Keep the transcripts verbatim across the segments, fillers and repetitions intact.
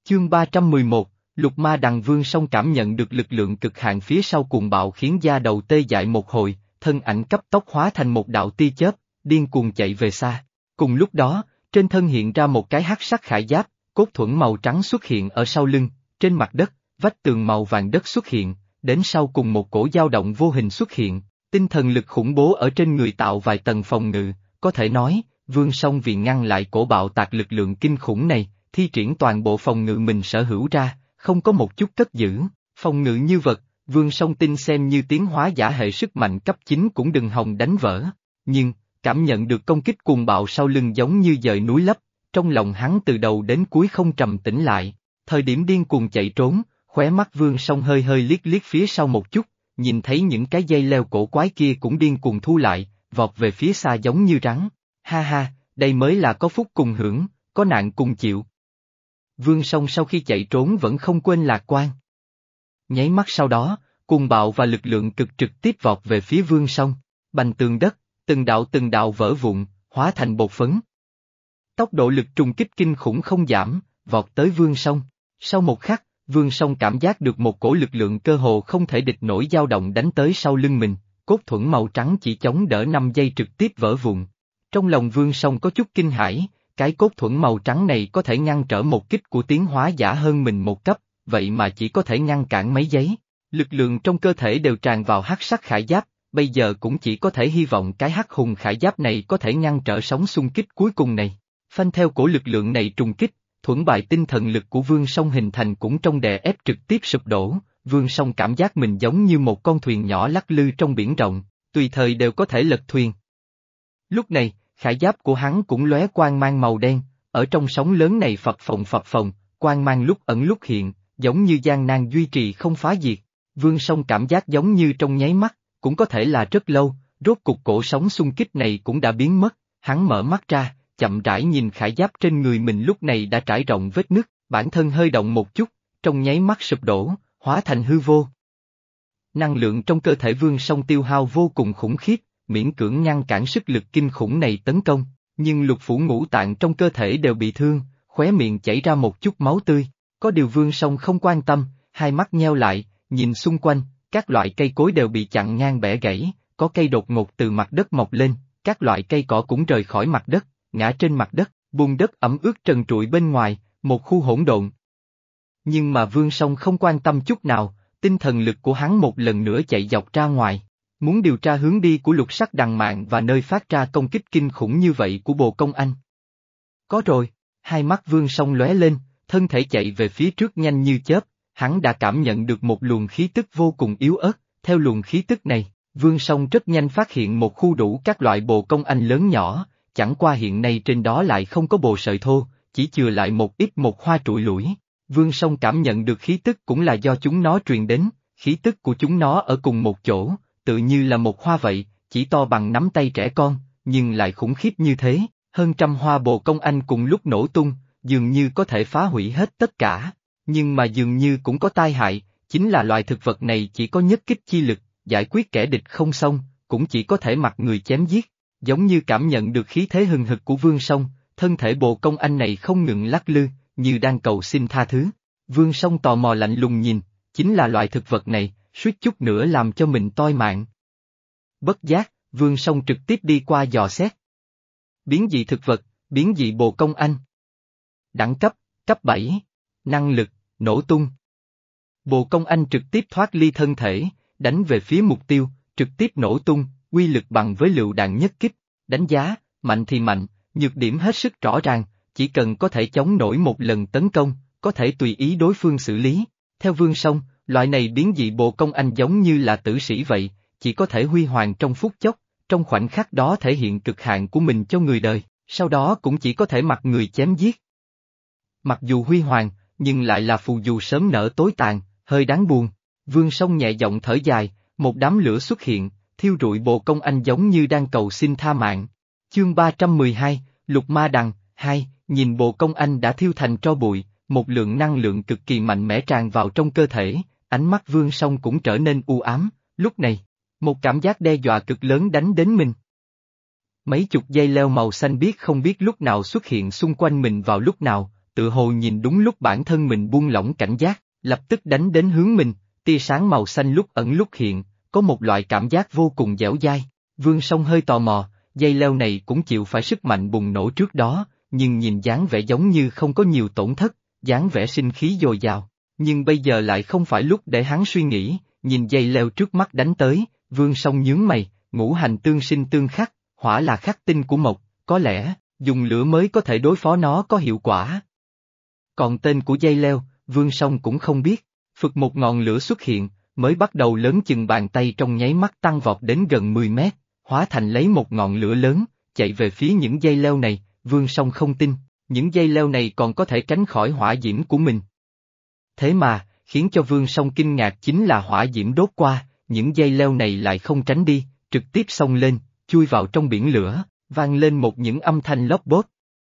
Chương ba trăm mười một, Lục Ma Đằng. Vương Song cảm nhận được lực lượng cực hạn phía sau cuồng bạo khiến da đầu tê dại một hồi, thân ảnh cấp tốc hóa thành một đạo tia chớp, điên cuồng chạy về xa. Cùng lúc đó, trên thân hiện ra một cái hắc sắc khải giáp, cốt thuẫn màu trắng xuất hiện ở sau lưng, trên mặt đất, vách tường màu vàng đất xuất hiện, đến sau cùng một cổ dao động vô hình xuất hiện, tinh thần lực khủng bố ở trên người tạo vài tầng phòng ngự, có thể nói, Vương Song vì ngăn lại cổ bạo tạc lực lượng kinh khủng này, thi triển toàn bộ phòng ngự mình sở hữu ra, không có một chút cất giữ, phòng ngự như vật, Vương Song tin xem như tiến hóa giả hệ sức mạnh cấp chín cũng đừng hòng đánh vỡ, nhưng, cảm nhận được công kích cuồng bạo sau lưng giống như dời núi lấp, trong lòng hắn từ đầu đến cuối không trầm tĩnh lại, thời điểm điên cuồng chạy trốn, khóe mắt Vương Song hơi hơi liếc liếc phía sau một chút, nhìn thấy những cái dây leo cổ quái kia cũng điên cuồng thu lại, vọt về phía xa giống như rắn, ha ha, đây mới là có phúc cùng hưởng, có nạn cùng chịu. Vương Song sau khi chạy trốn vẫn không quên lạc quan. Nháy mắt sau đó, cuồng bạo và lực lượng cực trực tiếp vọt về phía Vương Song, bành tường đất, từng đạo từng đạo vỡ vụn, hóa thành bột phấn. Tốc độ lực trùng kích kinh khủng không giảm, vọt tới Vương Song. Sau một khắc, Vương Song cảm giác được một cổ lực lượng cơ hồ không thể địch nổi dao động đánh tới sau lưng mình, cốt thuẫn màu trắng chỉ chống đỡ năm giây trực tiếp vỡ vụn. Trong lòng Vương Song có chút kinh hãi, cái cốt thuẫn màu trắng này có thể ngăn trở một kích của tiến hóa giả hơn mình một cấp, vậy mà chỉ có thể ngăn cản mấy giây. Lực lượng trong cơ thể đều tràn vào hắc sắc khải giáp, bây giờ cũng chỉ có thể hy vọng cái hắc hùng khải giáp này có thể ngăn trở sóng xung kích cuối cùng này. Phanh theo cổ lực lượng này trùng kích, thuẫn bài tinh thần lực của Vương Song hình thành cũng trong đè ép trực tiếp sụp đổ, Vương Song cảm giác mình giống như một con thuyền nhỏ lắc lư trong biển rộng, tùy thời đều có thể lật thuyền. Lúc này, khải giáp của hắn cũng lóe quang mang màu đen, ở trong sóng lớn này phập phồng phập phồng, quang mang lúc ẩn lúc hiện, giống như gian nan duy trì không phá diệt. Vương Song cảm giác giống như trong nháy mắt, cũng có thể là rất lâu, rốt cục cổ sóng xung kích này cũng đã biến mất, hắn mở mắt ra, chậm rãi nhìn khải giáp trên người mình lúc này đã trải rộng vết nứt, bản thân hơi động một chút, trong nháy mắt sụp đổ, hóa thành hư vô. Năng lượng trong cơ thể Vương Song tiêu hao vô cùng khủng khiếp, miễn cưỡng ngăn cản sức lực kinh khủng này tấn công, nhưng lục phủ ngũ tạng trong cơ thể đều bị thương, khóe miệng chảy ra một chút máu tươi, có điều Vương Song không quan tâm, hai mắt nheo lại, nhìn xung quanh, các loại cây cối đều bị chặn ngang bẻ gãy, có cây đột ngột từ mặt đất mọc lên, các loại cây cỏ cũng rời khỏi mặt đất, ngã trên mặt đất, bùn đất ẩm ướt trần trụi bên ngoài, một khu hỗn độn. Nhưng mà Vương Song không quan tâm chút nào, tinh thần lực của hắn một lần nữa chạy dọc ra ngoài, muốn điều tra hướng đi của lục sắc đằng mạn và nơi phát ra công kích kinh khủng như vậy của Bồ Công Anh. Có rồi, hai mắt Vương Song lóe lên, thân thể chạy về phía trước nhanh như chớp, hắn đã cảm nhận được một luồng khí tức vô cùng yếu ớt, theo luồng khí tức này, Vương Song rất nhanh phát hiện một khu đủ các loại Bồ Công Anh lớn nhỏ, chẳng qua hiện nay trên đó lại không có bồ sợi thô, chỉ chừa lại một ít một hoa trụi lủi. Vương Song cảm nhận được khí tức cũng là do chúng nó truyền đến, khí tức của chúng nó ở cùng một chỗ, tự như là một hoa vậy, chỉ to bằng nắm tay trẻ con, nhưng lại khủng khiếp như thế, hơn trăm hoa Bồ Công Anh cùng lúc nổ tung, dường như có thể phá hủy hết tất cả, nhưng mà dường như cũng có tai hại, chính là loại thực vật này chỉ có nhất kích chi lực, giải quyết kẻ địch không xong, cũng chỉ có thể mặc người chém giết. Giống như cảm nhận được khí thế hừng hực của Vương Song, thân thể Bồ Công Anh này không ngừng lắc lư, như đang cầu xin tha thứ. Vương Song tò mò lạnh lùng nhìn, chính là loại thực vật này, suýt chút nữa làm cho mình toi mạng. Bất giác, Vương Song trực tiếp đi qua dò xét. Biến dị thực vật, biến dị Bồ Công Anh. Đẳng cấp, cấp bảy. Năng lực, nổ tung. Bồ Công Anh trực tiếp thoát ly thân thể, đánh về phía mục tiêu, trực tiếp nổ tung, uy lực bằng với lựu đạn nhất kích. Đánh giá, mạnh thì mạnh, nhược điểm hết sức rõ ràng, chỉ cần có thể chống nổi một lần tấn công, có thể tùy ý đối phương xử lý. Theo Vương Song, loại này biến dị Bồ Công Anh giống như là tử sĩ vậy, chỉ có thể huy hoàng trong phút chốc, trong khoảnh khắc đó thể hiện cực hạn của mình cho người đời, sau đó cũng chỉ có thể mặc người chém giết. Mặc dù huy hoàng, nhưng lại là phù du sớm nở tối tàn, hơi đáng buồn. Vương Song nhẹ giọng thở dài, một đám lửa xuất hiện, thiêu rụi Bồ Công Anh giống như đang cầu xin tha mạng. Chương ba trăm mười hai, Lục Ma Đằng, hai, nhìn Bồ Công Anh đã thiêu thành tro bụi, một lượng năng lượng cực kỳ mạnh mẽ tràn vào trong cơ thể, ánh mắt Vương Song cũng trở nên u ám, lúc này, một cảm giác đe dọa cực lớn đánh đến mình. Mấy chục dây leo màu xanh biếc không biết lúc nào xuất hiện xung quanh mình vào lúc nào, tự hồ nhìn đúng lúc bản thân mình buông lỏng cảnh giác, lập tức đánh đến hướng mình, tia sáng màu xanh lúc ẩn lúc hiện, có một loại cảm giác vô cùng dẻo dai. Vương Song hơi tò mò, dây leo này cũng chịu phải sức mạnh bùng nổ trước đó, nhưng nhìn dáng vẻ giống như không có nhiều tổn thất, dáng vẻ sinh khí dồi dào. Nhưng bây giờ lại không phải lúc để hắn suy nghĩ, nhìn dây leo trước mắt đánh tới, Vương Song nhướng mày, ngũ hành tương sinh tương khắc, hỏa là khắc tinh của mộc, có lẽ, dùng lửa mới có thể đối phó nó có hiệu quả. Còn tên của dây leo, Vương Song cũng không biết, phực một ngọn lửa xuất hiện, mới bắt đầu lớn chừng bàn tay trong nháy mắt tăng vọt đến gần mười mét, hóa thành lấy một ngọn lửa lớn, chạy về phía những dây leo này, Vương Song không tin, những dây leo này còn có thể tránh khỏi hỏa diễm của mình. Thế mà, khiến cho Vương Song kinh ngạc chính là hỏa diễm đốt qua, những dây leo này lại không tránh đi, trực tiếp xông lên, chui vào trong biển lửa, vang lên một những âm thanh lốp bốp.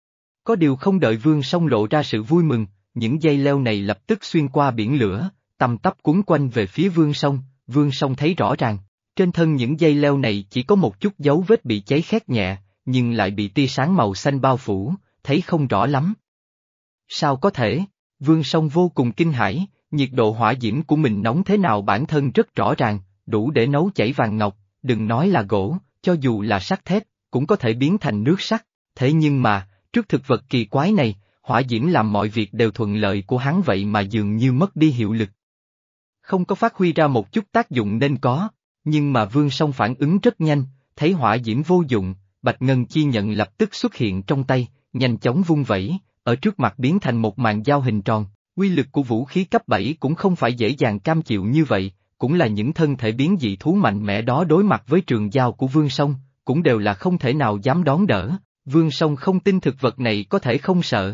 Có điều không đợi Vương Song lộ ra sự vui mừng, những dây leo này lập tức xuyên qua biển lửa, tăm tắp cuốn quanh về phía Vương Song. Vương Song thấy rõ ràng, trên thân những dây leo này chỉ có một chút dấu vết bị cháy khét nhẹ, nhưng lại bị tia sáng màu xanh bao phủ, thấy không rõ lắm. Sao có thể? Vương Song vô cùng kinh hãi, nhiệt độ hỏa diễm của mình nóng thế nào bản thân rất rõ ràng, đủ để nấu chảy vàng ngọc, đừng nói là gỗ, cho dù là sắt thép, cũng có thể biến thành nước sắt. Thế nhưng mà, trước thực vật kỳ quái này, hỏa diễm làm mọi việc đều thuận lợi của hắn vậy mà dường như mất đi hiệu lực. Không có phát huy ra một chút tác dụng nên có, nhưng mà Vương Song phản ứng rất nhanh, thấy hỏa diễm vô dụng, Bạch Ngân Chi Nhận lập tức xuất hiện trong tay, nhanh chóng vung vẩy, ở trước mặt biến thành một màn dao hình tròn. Uy lực của vũ khí cấp bảy cũng không phải dễ dàng cam chịu như vậy, cũng là những thân thể biến dị thú mạnh mẽ đó đối mặt với trường dao của Vương Song, cũng đều là không thể nào dám đón đỡ. Vương Song không tin thực vật này có thể không sợ.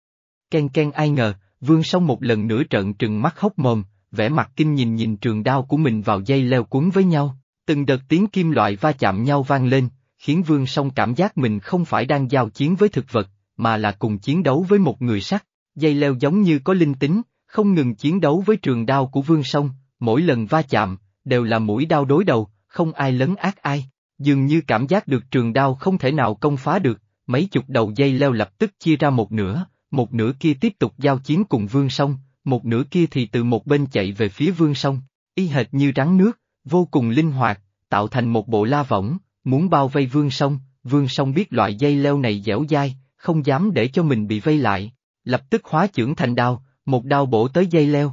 Ken ken ai ngờ, Vương Song một lần nữa trợn trừng mắt hốc mồm, vẻ mặt kinh nhìn nhìn trường đao của mình vào dây leo cuốn với nhau, từng đợt tiếng kim loại va chạm nhau vang lên, khiến Vương Song cảm giác mình không phải đang giao chiến với thực vật, mà là cùng chiến đấu với một người sắt. Dây leo giống như có linh tính, không ngừng chiến đấu với trường đao của Vương Song, mỗi lần va chạm, đều là mũi đao đối đầu, không ai lấn át ai, dường như cảm giác được trường đao không thể nào công phá được, mấy chục đầu dây leo lập tức chia ra một nửa, một nửa kia tiếp tục giao chiến cùng Vương Song, một nửa kia thì từ một bên chạy về phía Vương Song, y hệt như rắn nước, vô cùng linh hoạt, tạo thành một bộ la võng, muốn bao vây Vương Song. Vương Song biết loại dây leo này dẻo dai, không dám để cho mình bị vây lại, lập tức hóa chưởng thành đao, một đao bổ tới dây leo.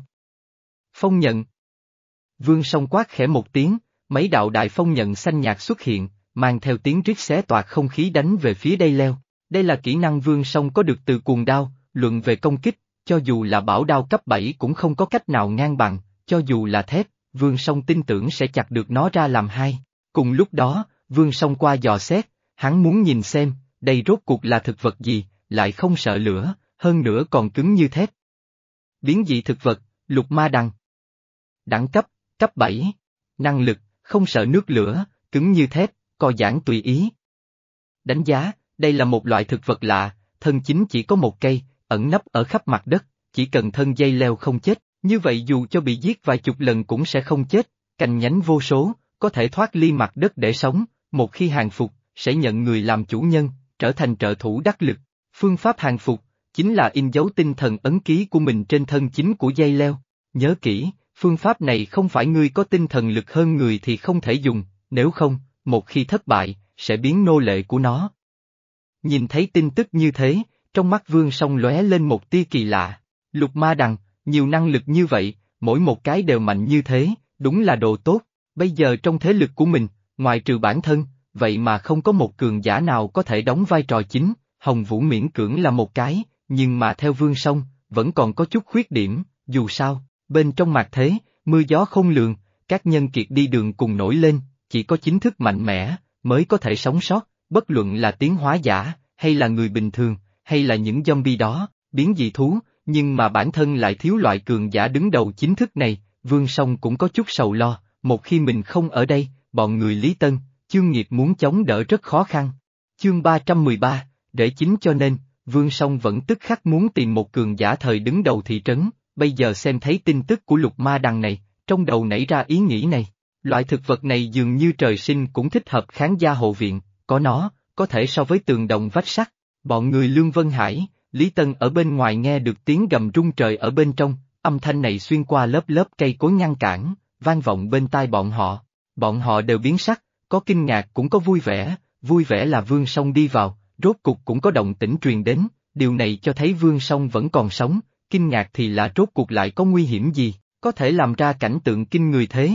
Phong nhận. Vương Song quát khẽ một tiếng, mấy đạo đại phong nhận xanh nhạt xuất hiện, mang theo tiếng rít xé toạc không khí đánh về phía dây leo. Đây là kỹ năng Vương Song có được từ cuồng đao, luận về công kích, cho dù là bảo đao cấp bảy cũng không có cách nào ngang bằng, cho dù là thép, Vương Song tin tưởng sẽ chặt được nó ra làm hai. Cùng lúc đó, Vương Song qua dò xét, hắn muốn nhìn xem, đây rốt cuộc là thực vật gì, lại không sợ lửa, hơn nữa còn cứng như thép. Biến dị thực vật, lục ma đằng. Đẳng cấp, cấp bảy. Năng lực, không sợ nước lửa, cứng như thép, co giãn tùy ý. Đánh giá, đây là một loại thực vật lạ, thân chính chỉ có một cây, ẩn nấp ở khắp mặt đất, chỉ cần thân dây leo không chết, như vậy dù cho bị giết vài chục lần cũng sẽ không chết, cành nhánh vô số, có thể thoát ly mặt đất để sống, một khi hàng phục, sẽ nhận người làm chủ nhân, trở thành trợ thủ đắc lực. Phương pháp hàng phục, chính là in dấu tinh thần ấn ký của mình trên thân chính của dây leo. Nhớ kỹ, phương pháp này không phải ngươi có tinh thần lực hơn người thì không thể dùng, nếu không, một khi thất bại, sẽ biến nô lệ của nó. Nhìn thấy tin tức như thế, trong mắt Vương Song lóe lên một tia kỳ lạ. Lục ma đằng, nhiều năng lực như vậy, mỗi một cái đều mạnh như thế, đúng là đồ tốt. Bây giờ trong thế lực của mình, ngoài trừ bản thân, vậy mà không có một cường giả nào có thể đóng vai trò chính. Hồng Vũ miễn cưỡng là một cái, nhưng mà theo Vương Song, vẫn còn có chút khuyết điểm. Dù sao, bên trong mạt thế, mưa gió không lường, các nhân kiệt đi đường cùng nổi lên, chỉ có chính thức mạnh mẽ, mới có thể sống sót, bất luận là tiến hóa giả, hay là người bình thường, hay là những zombie đó, biến dị thú, nhưng mà bản thân lại thiếu loại cường giả đứng đầu chính thức này. Vương Song cũng có chút sầu lo, một khi mình không ở đây, bọn người Lý Tân, Chương Nghiệp muốn chống đỡ rất khó khăn. Chương ba trăm mười ba, để chính cho nên, Vương Song vẫn tức khắc muốn tìm một cường giả thời đứng đầu thị trấn, bây giờ xem thấy tin tức của lục ma đằng này, trong đầu nảy ra ý nghĩ này. Loại thực vật này dường như trời sinh cũng thích hợp kháng gia hộ viện, có nó, có thể so với tường đồng vách sắt. Bọn người Lương Vân Hải, Lý Tân ở bên ngoài nghe được tiếng gầm rung trời ở bên trong, âm thanh này xuyên qua lớp lớp cây cối ngăn cản, vang vọng bên tai bọn họ. Bọn họ đều biến sắc, có kinh ngạc cũng có vui vẻ, vui vẻ là Vương Song đi vào, rốt cục cũng có động tĩnh truyền đến, điều này cho thấy Vương Song vẫn còn sống, kinh ngạc thì là rốt cuộc lại có nguy hiểm gì, có thể làm ra cảnh tượng kinh người thế.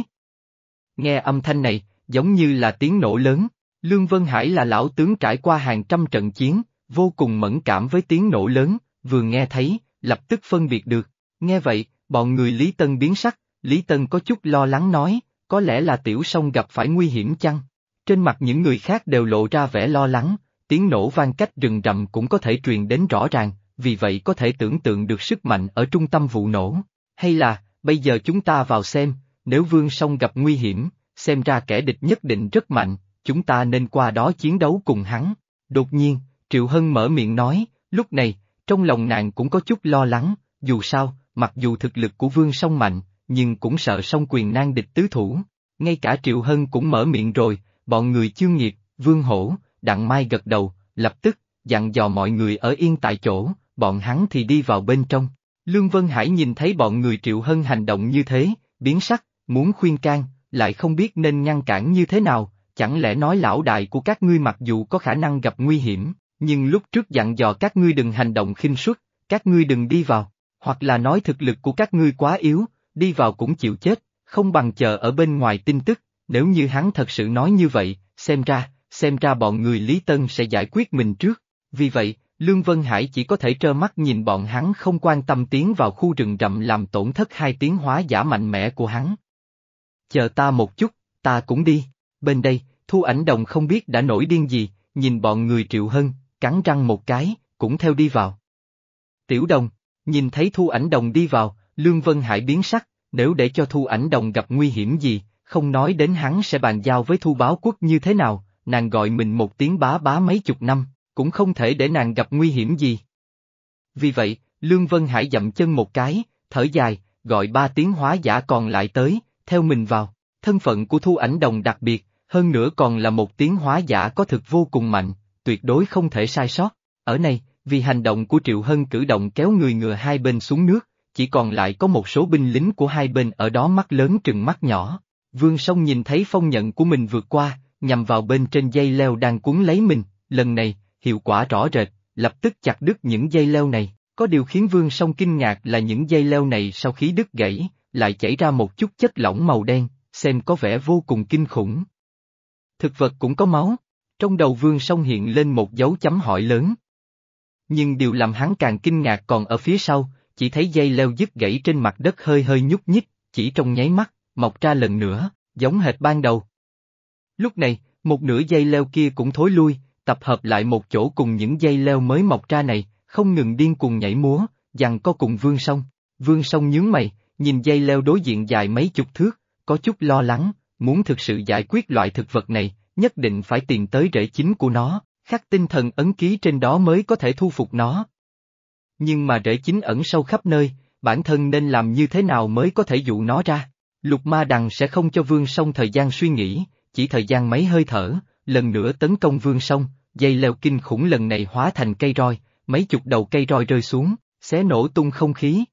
Nghe âm thanh này, giống như là tiếng nổ lớn, Lương Vân Hải là lão tướng trải qua hàng trăm trận chiến, vô cùng mẫn cảm với tiếng nổ lớn, vừa nghe thấy, lập tức phân biệt được. Nghe vậy, bọn người Lý Tân biến sắc, Lý Tân có chút lo lắng nói, có lẽ là Tiểu Song gặp phải nguy hiểm chăng? Trên mặt những người khác đều lộ ra vẻ lo lắng, tiếng nổ vang cách rừng rậm cũng có thể truyền đến rõ ràng, vì vậy có thể tưởng tượng được sức mạnh ở trung tâm vụ nổ. Hay là, bây giờ chúng ta vào xem, nếu Vương Song gặp nguy hiểm, xem ra kẻ địch nhất định rất mạnh, chúng ta nên qua đó chiến đấu cùng hắn. Đột nhiên, Triệu Hân mở miệng nói, lúc này, trong lòng nàng cũng có chút lo lắng, dù sao, mặc dù thực lực của Vương Song mạnh, nhưng cũng sợ song quyền nan địch tứ thủ. Ngay cả Triệu Hân cũng mở miệng rồi, bọn người Chương Nghiệp, Vương Hổ, Đặng Mai gật đầu, lập tức, dặn dò mọi người ở yên tại chỗ, bọn hắn thì đi vào bên trong. Lương Vân Hải nhìn thấy bọn người Triệu Hân hành động như thế, biến sắc, muốn khuyên can, lại không biết nên ngăn cản như thế nào, chẳng lẽ nói lão đại của các ngươi mặc dù có khả năng gặp nguy hiểm, nhưng lúc trước dặn dò các ngươi đừng hành động khinh suất, các ngươi đừng đi vào, hoặc là nói thực lực của các ngươi quá yếu, đi vào cũng chịu chết, không bằng chờ ở bên ngoài tin tức, nếu như hắn thật sự nói như vậy, xem ra, xem ra bọn người Lý Tân sẽ giải quyết mình trước, vì vậy, Lương Vân Hải chỉ có thể trơ mắt nhìn bọn hắn không quan tâm tiến vào khu rừng rậm làm tổn thất hai tiến hóa giả mạnh mẽ của hắn. Chờ ta một chút, ta cũng đi, bên đây, Thu Ảnh Đồng không biết đã nổi điên gì, nhìn bọn người Triệu Hân, cắn răng một cái, cũng theo đi vào. Tiểu Đồng, nhìn thấy Thu Ảnh Đồng đi vào, Lương Vân Hải biến sắc, nếu để cho Thu Ảnh Đồng gặp nguy hiểm gì, không nói đến hắn sẽ bàn giao với Thu Báo Quốc như thế nào, nàng gọi mình một tiếng bá bá mấy chục năm, cũng không thể để nàng gặp nguy hiểm gì. Vì vậy, Lương Vân Hải dậm chân một cái, thở dài, gọi ba tiếng hóa giả còn lại tới, theo mình vào, thân phận của Thu Ảnh Đồng đặc biệt, hơn nữa còn là một tiếng hóa giả có thực vô cùng mạnh, tuyệt đối không thể sai sót. Ở này, vì hành động của Triệu Hân cử động kéo người ngựa hai bên xuống nước, chỉ còn lại có một số binh lính của hai bên ở đó mắt lớn trừng mắt nhỏ. Vương Song nhìn thấy phong nhận của mình vượt qua, nhằm vào bên trên dây leo đang cuốn lấy mình, lần này, hiệu quả rõ rệt, lập tức chặt đứt những dây leo này. Có điều khiến Vương Song kinh ngạc là những dây leo này sau khi đứt gãy, lại chảy ra một chút chất lỏng màu đen, xem có vẻ vô cùng kinh khủng. Thực vật cũng có máu, trong đầu Vương Song hiện lên một dấu chấm hỏi lớn. Nhưng điều làm hắn càng kinh ngạc còn ở phía sau, chỉ thấy dây leo đứt gãy trên mặt đất hơi hơi nhúc nhích, chỉ trong nháy mắt, mọc ra lần nữa, giống hệt ban đầu. Lúc này, một nửa dây leo kia cũng thối lui, tập hợp lại một chỗ cùng những dây leo mới mọc ra này, không ngừng điên cuồng nhảy múa, giằng co cùng Vương Song. Vương Song nhướng mày, nhìn dây leo đối diện dài mấy chục thước, có chút lo lắng, muốn thực sự giải quyết loại thực vật này, nhất định phải tìm tới rễ chính của nó, khắc tinh thần ấn ký trên đó mới có thể thu phục nó. Nhưng mà rễ chính ẩn sâu khắp nơi, bản thân nên làm như thế nào mới có thể dụ nó ra? Lục Ma Đằng sẽ không cho Vương Song thời gian suy nghĩ, chỉ thời gian mấy hơi thở, lần nữa tấn công Vương Song, dây leo kinh khủng lần này hóa thành cây roi, mấy chục đầu cây roi rơi xuống, xé nổ tung không khí.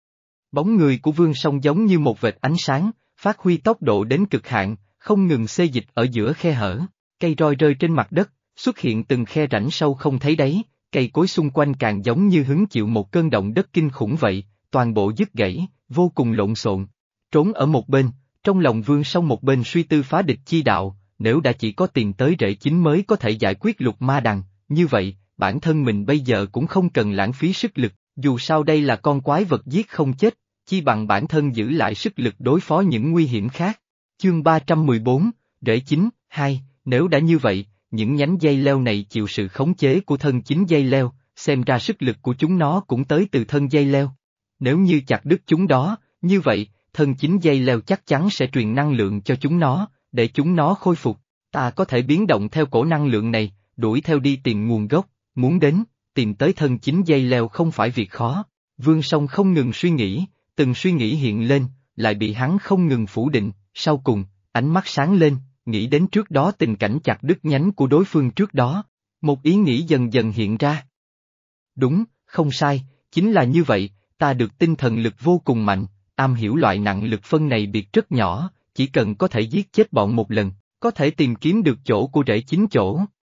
Bóng người của Vương Song giống như một vệt ánh sáng, phát huy tốc độ đến cực hạn, không ngừng xê dịch ở giữa khe hở, cây roi rơi trên mặt đất, xuất hiện từng khe rãnh sâu không thấy đáy, cây cối xung quanh càng giống như hứng chịu một cơn động đất kinh khủng vậy, toàn bộ đứt gãy, vô cùng lộn xộn. Trốn ở một bên, trong lòng Vương Song một bên suy tư phá địch chi đạo, nếu đã chỉ có tìm tới rễ chính mới có thể giải quyết Lục Ma Đằng, như vậy, bản thân mình bây giờ cũng không cần lãng phí sức lực, dù sao đây là con quái vật giết không chết, chi bằng bản thân giữ lại sức lực đối phó những nguy hiểm khác. Chương ba trăm mười bốn, rễ chính, hai, nếu đã như vậy, những nhánh dây leo này chịu sự khống chế của thân chính dây leo, xem ra sức lực của chúng nó cũng tới từ thân dây leo. Nếu như chặt đứt chúng đó, như vậy, thân chính dây leo chắc chắn sẽ truyền năng lượng cho chúng nó, để chúng nó khôi phục. Ta có thể biến động theo cổ năng lượng này, đuổi theo đi tìm nguồn gốc, muốn đến, tìm tới thân chính dây leo không phải việc khó. Vương Song không ngừng suy nghĩ, từng suy nghĩ hiện lên, lại bị hắn không ngừng phủ định, sau cùng, ánh mắt sáng lên, nghĩ đến trước đó tình cảnh chặt đứt nhánh của đối phương trước đó, một ý nghĩ dần dần hiện ra. Đúng, không sai, chính là như vậy, ta được tinh thần lực vô cùng mạnh, am hiểu loại nặng lực phân này biệt rất nhỏ, chỉ cần có thể giết chết bọn một lần, có thể tìm kiếm được chỗ của rễ chính chỗ.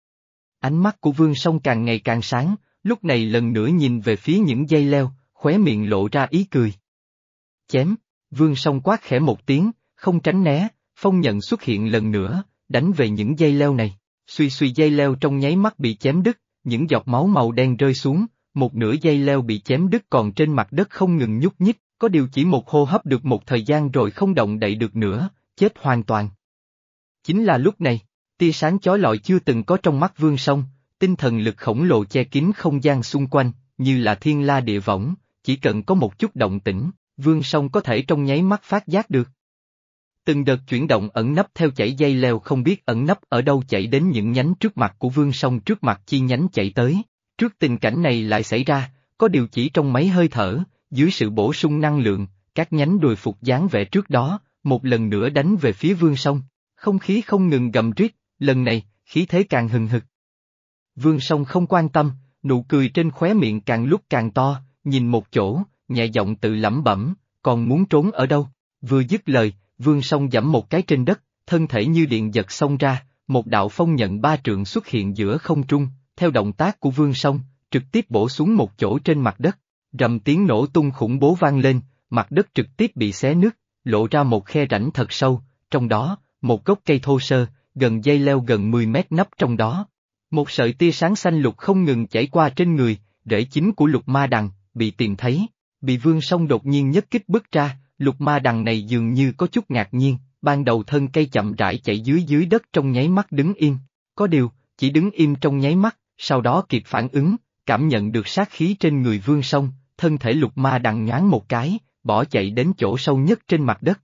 Ánh mắt của Vương Song càng ngày càng sáng, lúc này lần nữa nhìn về phía những dây leo, khóe miệng lộ ra ý cười. Chém, Vương Song quát khẽ một tiếng, không tránh né, phong nhận xuất hiện lần nữa, đánh về những dây leo này, suy suy dây leo trong nháy mắt bị chém đứt, những giọt máu màu đen rơi xuống, một nửa dây leo bị chém đứt còn trên mặt đất không ngừng nhúc nhích, có điều chỉ một hô hấp được một thời gian rồi không động đậy được nữa, chết hoàn toàn. Chính là lúc này, tia sáng chói lọi chưa từng có trong mắt Vương Song, tinh thần lực khổng lồ che kín không gian xung quanh, như là thiên la địa võng, chỉ cần có một chút động tĩnh, Vương Song có thể trong nháy mắt phát giác được. Từng đợt chuyển động ẩn nấp theo chảy dây leo không biết ẩn nấp ở đâu chạy đến những nhánh trước mặt của Vương Song trước mặt chi nhánh chạy tới. Trước tình cảnh này lại xảy ra, có điều chỉ trong mấy hơi thở, dưới sự bổ sung năng lượng, các nhánh đùi phục dáng vẻ trước đó, một lần nữa đánh về phía Vương Song. Không khí không ngừng gầm rít, lần này, khí thế càng hừng hực. Vương Song không quan tâm, nụ cười trên khóe miệng càng lúc càng to, nhìn một chỗ, nhẹ giọng tự lẩm bẩm, còn muốn trốn ở đâu? Vừa dứt lời, Vương Song giẫm một cái trên đất, thân thể như điện giật xông ra, một đạo phong nhận ba trượng xuất hiện giữa không trung, theo động tác của Vương Song, trực tiếp bổ xuống một chỗ trên mặt đất, rầm tiếng nổ tung khủng bố vang lên, mặt đất trực tiếp bị xé nứt, lộ ra một khe rãnh thật sâu, trong đó, một gốc cây thô sơ, gần dây leo gần mười mét nấp trong đó. Một sợi tia sáng xanh lục không ngừng chảy qua trên người, rễ chính của lục ma đằng, bị tìm thấy, bị Vương Song đột nhiên nhất kích bứt ra, lục ma đằng này dường như có chút ngạc nhiên, ban đầu thân cây chậm rãi chạy dưới dưới đất trong nháy mắt đứng im, có điều, chỉ đứng im trong nháy mắt, sau đó kịp phản ứng, cảm nhận được sát khí trên người Vương Song, thân thể lục ma đằng nhoáng một cái, bỏ chạy đến chỗ sâu nhất trên mặt đất.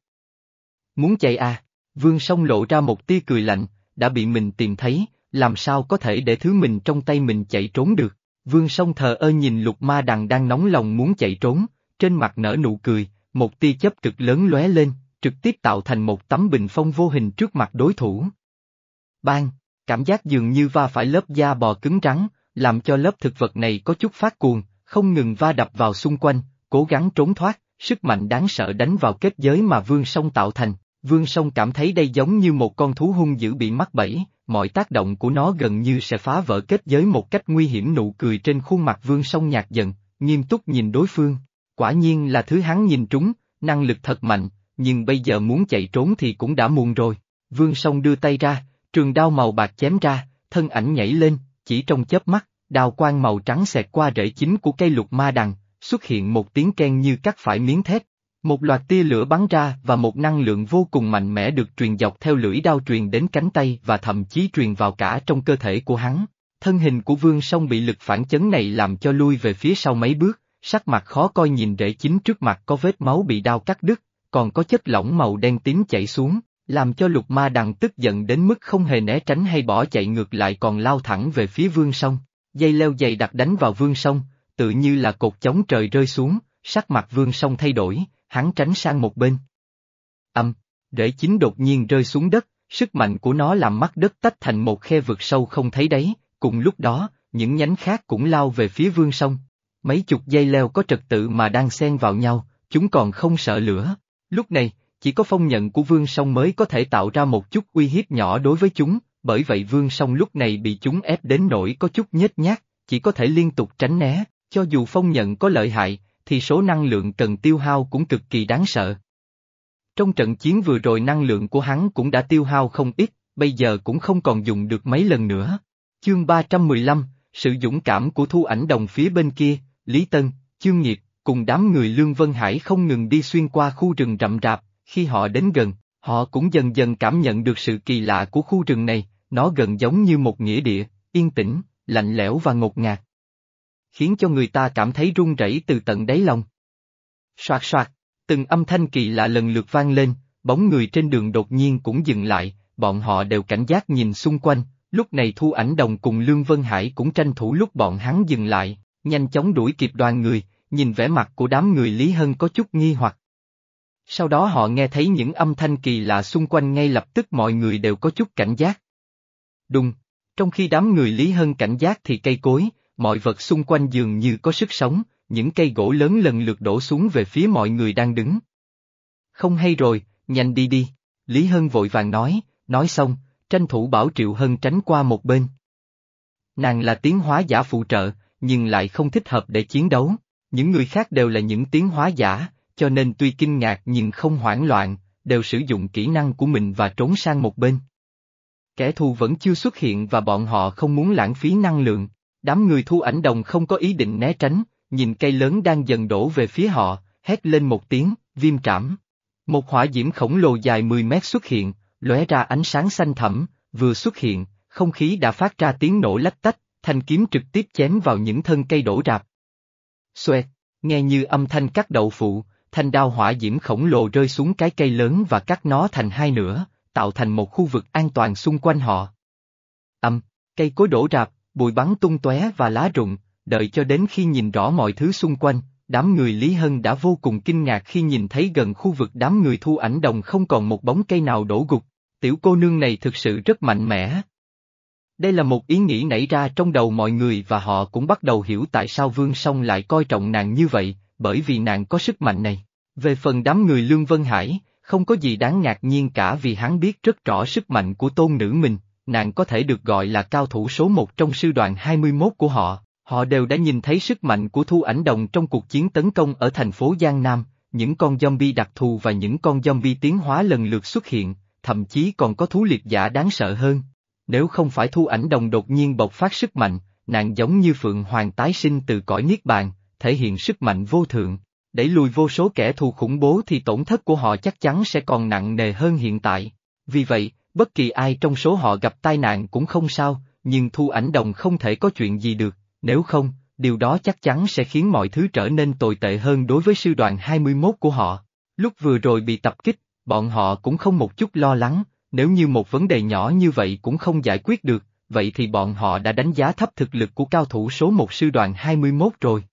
Muốn chạy à? Vương Song lộ ra một tia cười lạnh, đã bị mình tìm thấy, làm sao có thể để thứ mình trong tay mình chạy trốn được. Vương Song thờ ơ nhìn lục ma đằng đang nóng lòng muốn chạy trốn, trên mặt nở nụ cười, một tia chớp cực lớn lóe lên, trực tiếp tạo thành một tấm bình phong vô hình trước mặt đối thủ. Bang, cảm giác dường như va phải lớp da bò cứng rắn, làm cho lớp thực vật này có chút phát cuồng, không ngừng va đập vào xung quanh, cố gắng trốn thoát, sức mạnh đáng sợ đánh vào kết giới mà Vương Song tạo thành. Vương Song cảm thấy đây giống như một con thú hung dữ bị mắc bẫy, mọi tác động của nó gần như sẽ phá vỡ kết giới một cách nguy hiểm. Nụ cười trên khuôn mặt Vương Song nhạt dần, nghiêm túc nhìn đối phương. Quả nhiên là thứ hắn nhìn trúng, năng lực thật mạnh, nhưng bây giờ muốn chạy trốn thì cũng đã muộn rồi. Vương Song đưa tay ra, trường đao màu bạc chém ra, thân ảnh nhảy lên, chỉ trong chớp mắt, đao quang màu trắng xẹt qua rễ chính của cây lục ma đằng, xuất hiện một tiếng keng như cắt phải miếng thép. Một loạt tia lửa bắn ra và một năng lượng vô cùng mạnh mẽ được truyền dọc theo lưỡi đao truyền đến cánh tay và thậm chí truyền vào cả trong cơ thể của hắn. Thân hình của Vương Song bị lực phản chấn này làm cho lui về phía sau mấy bước, sắc mặt khó coi nhìn rễ chính trước mặt có vết máu bị đao cắt đứt, còn có chất lỏng màu đen tím chảy xuống, làm cho lục ma đằng tức giận đến mức không hề né tránh hay bỏ chạy ngược lại còn lao thẳng về phía Vương Song. Dây leo dày đặc đánh vào Vương Song, tự như là cột chống trời rơi xuống, sắc mặt Vương Song thay đổi. Hắn tránh sang một bên. Âm, rễ chính đột nhiên rơi xuống đất, sức mạnh của nó làm mắt đất tách thành một khe vực sâu không thấy đáy, cùng lúc đó, những nhánh khác cũng lao về phía Vương Song. Mấy chục dây leo có trật tự mà đang xen vào nhau, chúng còn không sợ lửa. Lúc này, chỉ có phong nhận của Vương Song mới có thể tạo ra một chút uy hiếp nhỏ đối với chúng, bởi vậy Vương Song lúc này bị chúng ép đến nỗi có chút nhếch nhác, chỉ có thể liên tục tránh né, cho dù phong nhận có lợi hại, thì số năng lượng cần tiêu hao cũng cực kỳ đáng sợ. Trong trận chiến vừa rồi năng lượng của hắn cũng đã tiêu hao không ít, bây giờ cũng không còn dùng được mấy lần nữa. Chương ba trăm mười lăm, sự dũng cảm của Thu Ảnh Đồng phía bên kia, Lý Tân, Chương Nghiệp, cùng đám người Lương Vân Hải không ngừng đi xuyên qua khu rừng rậm rạp, khi họ đến gần, họ cũng dần dần cảm nhận được sự kỳ lạ của khu rừng này, nó gần giống như một nghĩa địa, yên tĩnh, lạnh lẽo và ngột ngạt, khiến cho người ta cảm thấy run rẩy từ tận đáy lòng. Soạt soạt, từng âm thanh kỳ lạ lần lượt vang lên, bóng người trên đường đột nhiên cũng dừng lại, bọn họ đều cảnh giác nhìn xung quanh, lúc này Thu Ảnh Đồng cùng Lương Vân Hải cũng tranh thủ lúc bọn hắn dừng lại, nhanh chóng đuổi kịp đoàn người, nhìn vẻ mặt của đám người Lý Hân có chút nghi hoặc. Sau đó họ nghe thấy những âm thanh kỳ lạ xung quanh ngay lập tức mọi người đều có chút cảnh giác. Đùng, trong khi đám người Lý Hân cảnh giác thì cây cối, mọi vật xung quanh dường như có sức sống, những cây gỗ lớn lần lượt đổ xuống về phía mọi người đang đứng. Không hay rồi, nhanh đi đi, Lý Hân vội vàng nói, nói xong, tranh thủ bảo Triệu Hân tránh qua một bên. Nàng là tiến hóa giả phụ trợ, nhưng lại không thích hợp để chiến đấu, những người khác đều là những tiến hóa giả, cho nên tuy kinh ngạc nhưng không hoảng loạn, đều sử dụng kỹ năng của mình và trốn sang một bên. Kẻ thù vẫn chưa xuất hiện và bọn họ không muốn lãng phí năng lượng, đám người Thu Ảnh Đồng không có ý định né tránh, nhìn cây lớn đang dần đổ về phía họ, hét lên một tiếng, viêm trảm. Một hỏa diễm khổng lồ dài mười mét xuất hiện, lóe ra ánh sáng xanh thẳm, vừa xuất hiện, không khí đã phát ra tiếng nổ lách tách, thanh kiếm trực tiếp chém vào những thân cây đổ rạp. Xoẹt, nghe như âm thanh cắt đậu phụ, thanh đao hỏa diễm khổng lồ rơi xuống cái cây lớn và cắt nó thành hai nửa, tạo thành một khu vực an toàn xung quanh họ. Âm, cây cối đổ rạp, bụi bắn tung tóe và lá rụng, đợi cho đến khi nhìn rõ mọi thứ xung quanh, đám người Lý Hân đã vô cùng kinh ngạc khi nhìn thấy gần khu vực đám người Thu Ảnh Đồng không còn một bóng cây nào đổ gục, tiểu cô nương này thực sự rất mạnh mẽ. Đây là một ý nghĩ nảy ra trong đầu mọi người và họ cũng bắt đầu hiểu tại sao Vương Song lại coi trọng nàng như vậy, bởi vì nàng có sức mạnh này. Về phần đám người Lương Vân Hải, không có gì đáng ngạc nhiên cả vì hắn biết rất rõ sức mạnh của tôn nữ mình, nàng có thể được gọi là cao thủ số một trong sư đoàn hai mươi mốt của họ, họ đều đã nhìn thấy sức mạnh của Thu Ảnh Đồng trong cuộc chiến tấn công ở thành phố Giang Nam, những con zombie đặc thù và những con zombie tiến hóa lần lượt xuất hiện, thậm chí còn có thú liệt giả đáng sợ hơn. Nếu không phải Thu Ảnh Đồng đột nhiên bộc phát sức mạnh, nàng giống như Phượng Hoàng tái sinh từ cõi Niết Bàn, thể hiện sức mạnh vô thượng, đẩy lùi vô số kẻ thù khủng bố thì tổn thất của họ chắc chắn sẽ còn nặng nề hơn hiện tại. Vì vậy, bất kỳ ai trong số họ gặp tai nạn cũng không sao, nhưng Thu Ảnh Đồng không thể có chuyện gì được, nếu không, điều đó chắc chắn sẽ khiến mọi thứ trở nên tồi tệ hơn đối với sư đoàn hai mươi mốt của họ. Lúc vừa rồi bị tập kích, bọn họ cũng không một chút lo lắng. Nếu như một vấn đề nhỏ như vậy cũng không giải quyết được, vậy thì bọn họ đã đánh giá thấp thực lực của cao thủ số một sư đoàn hai mươi mốt rồi.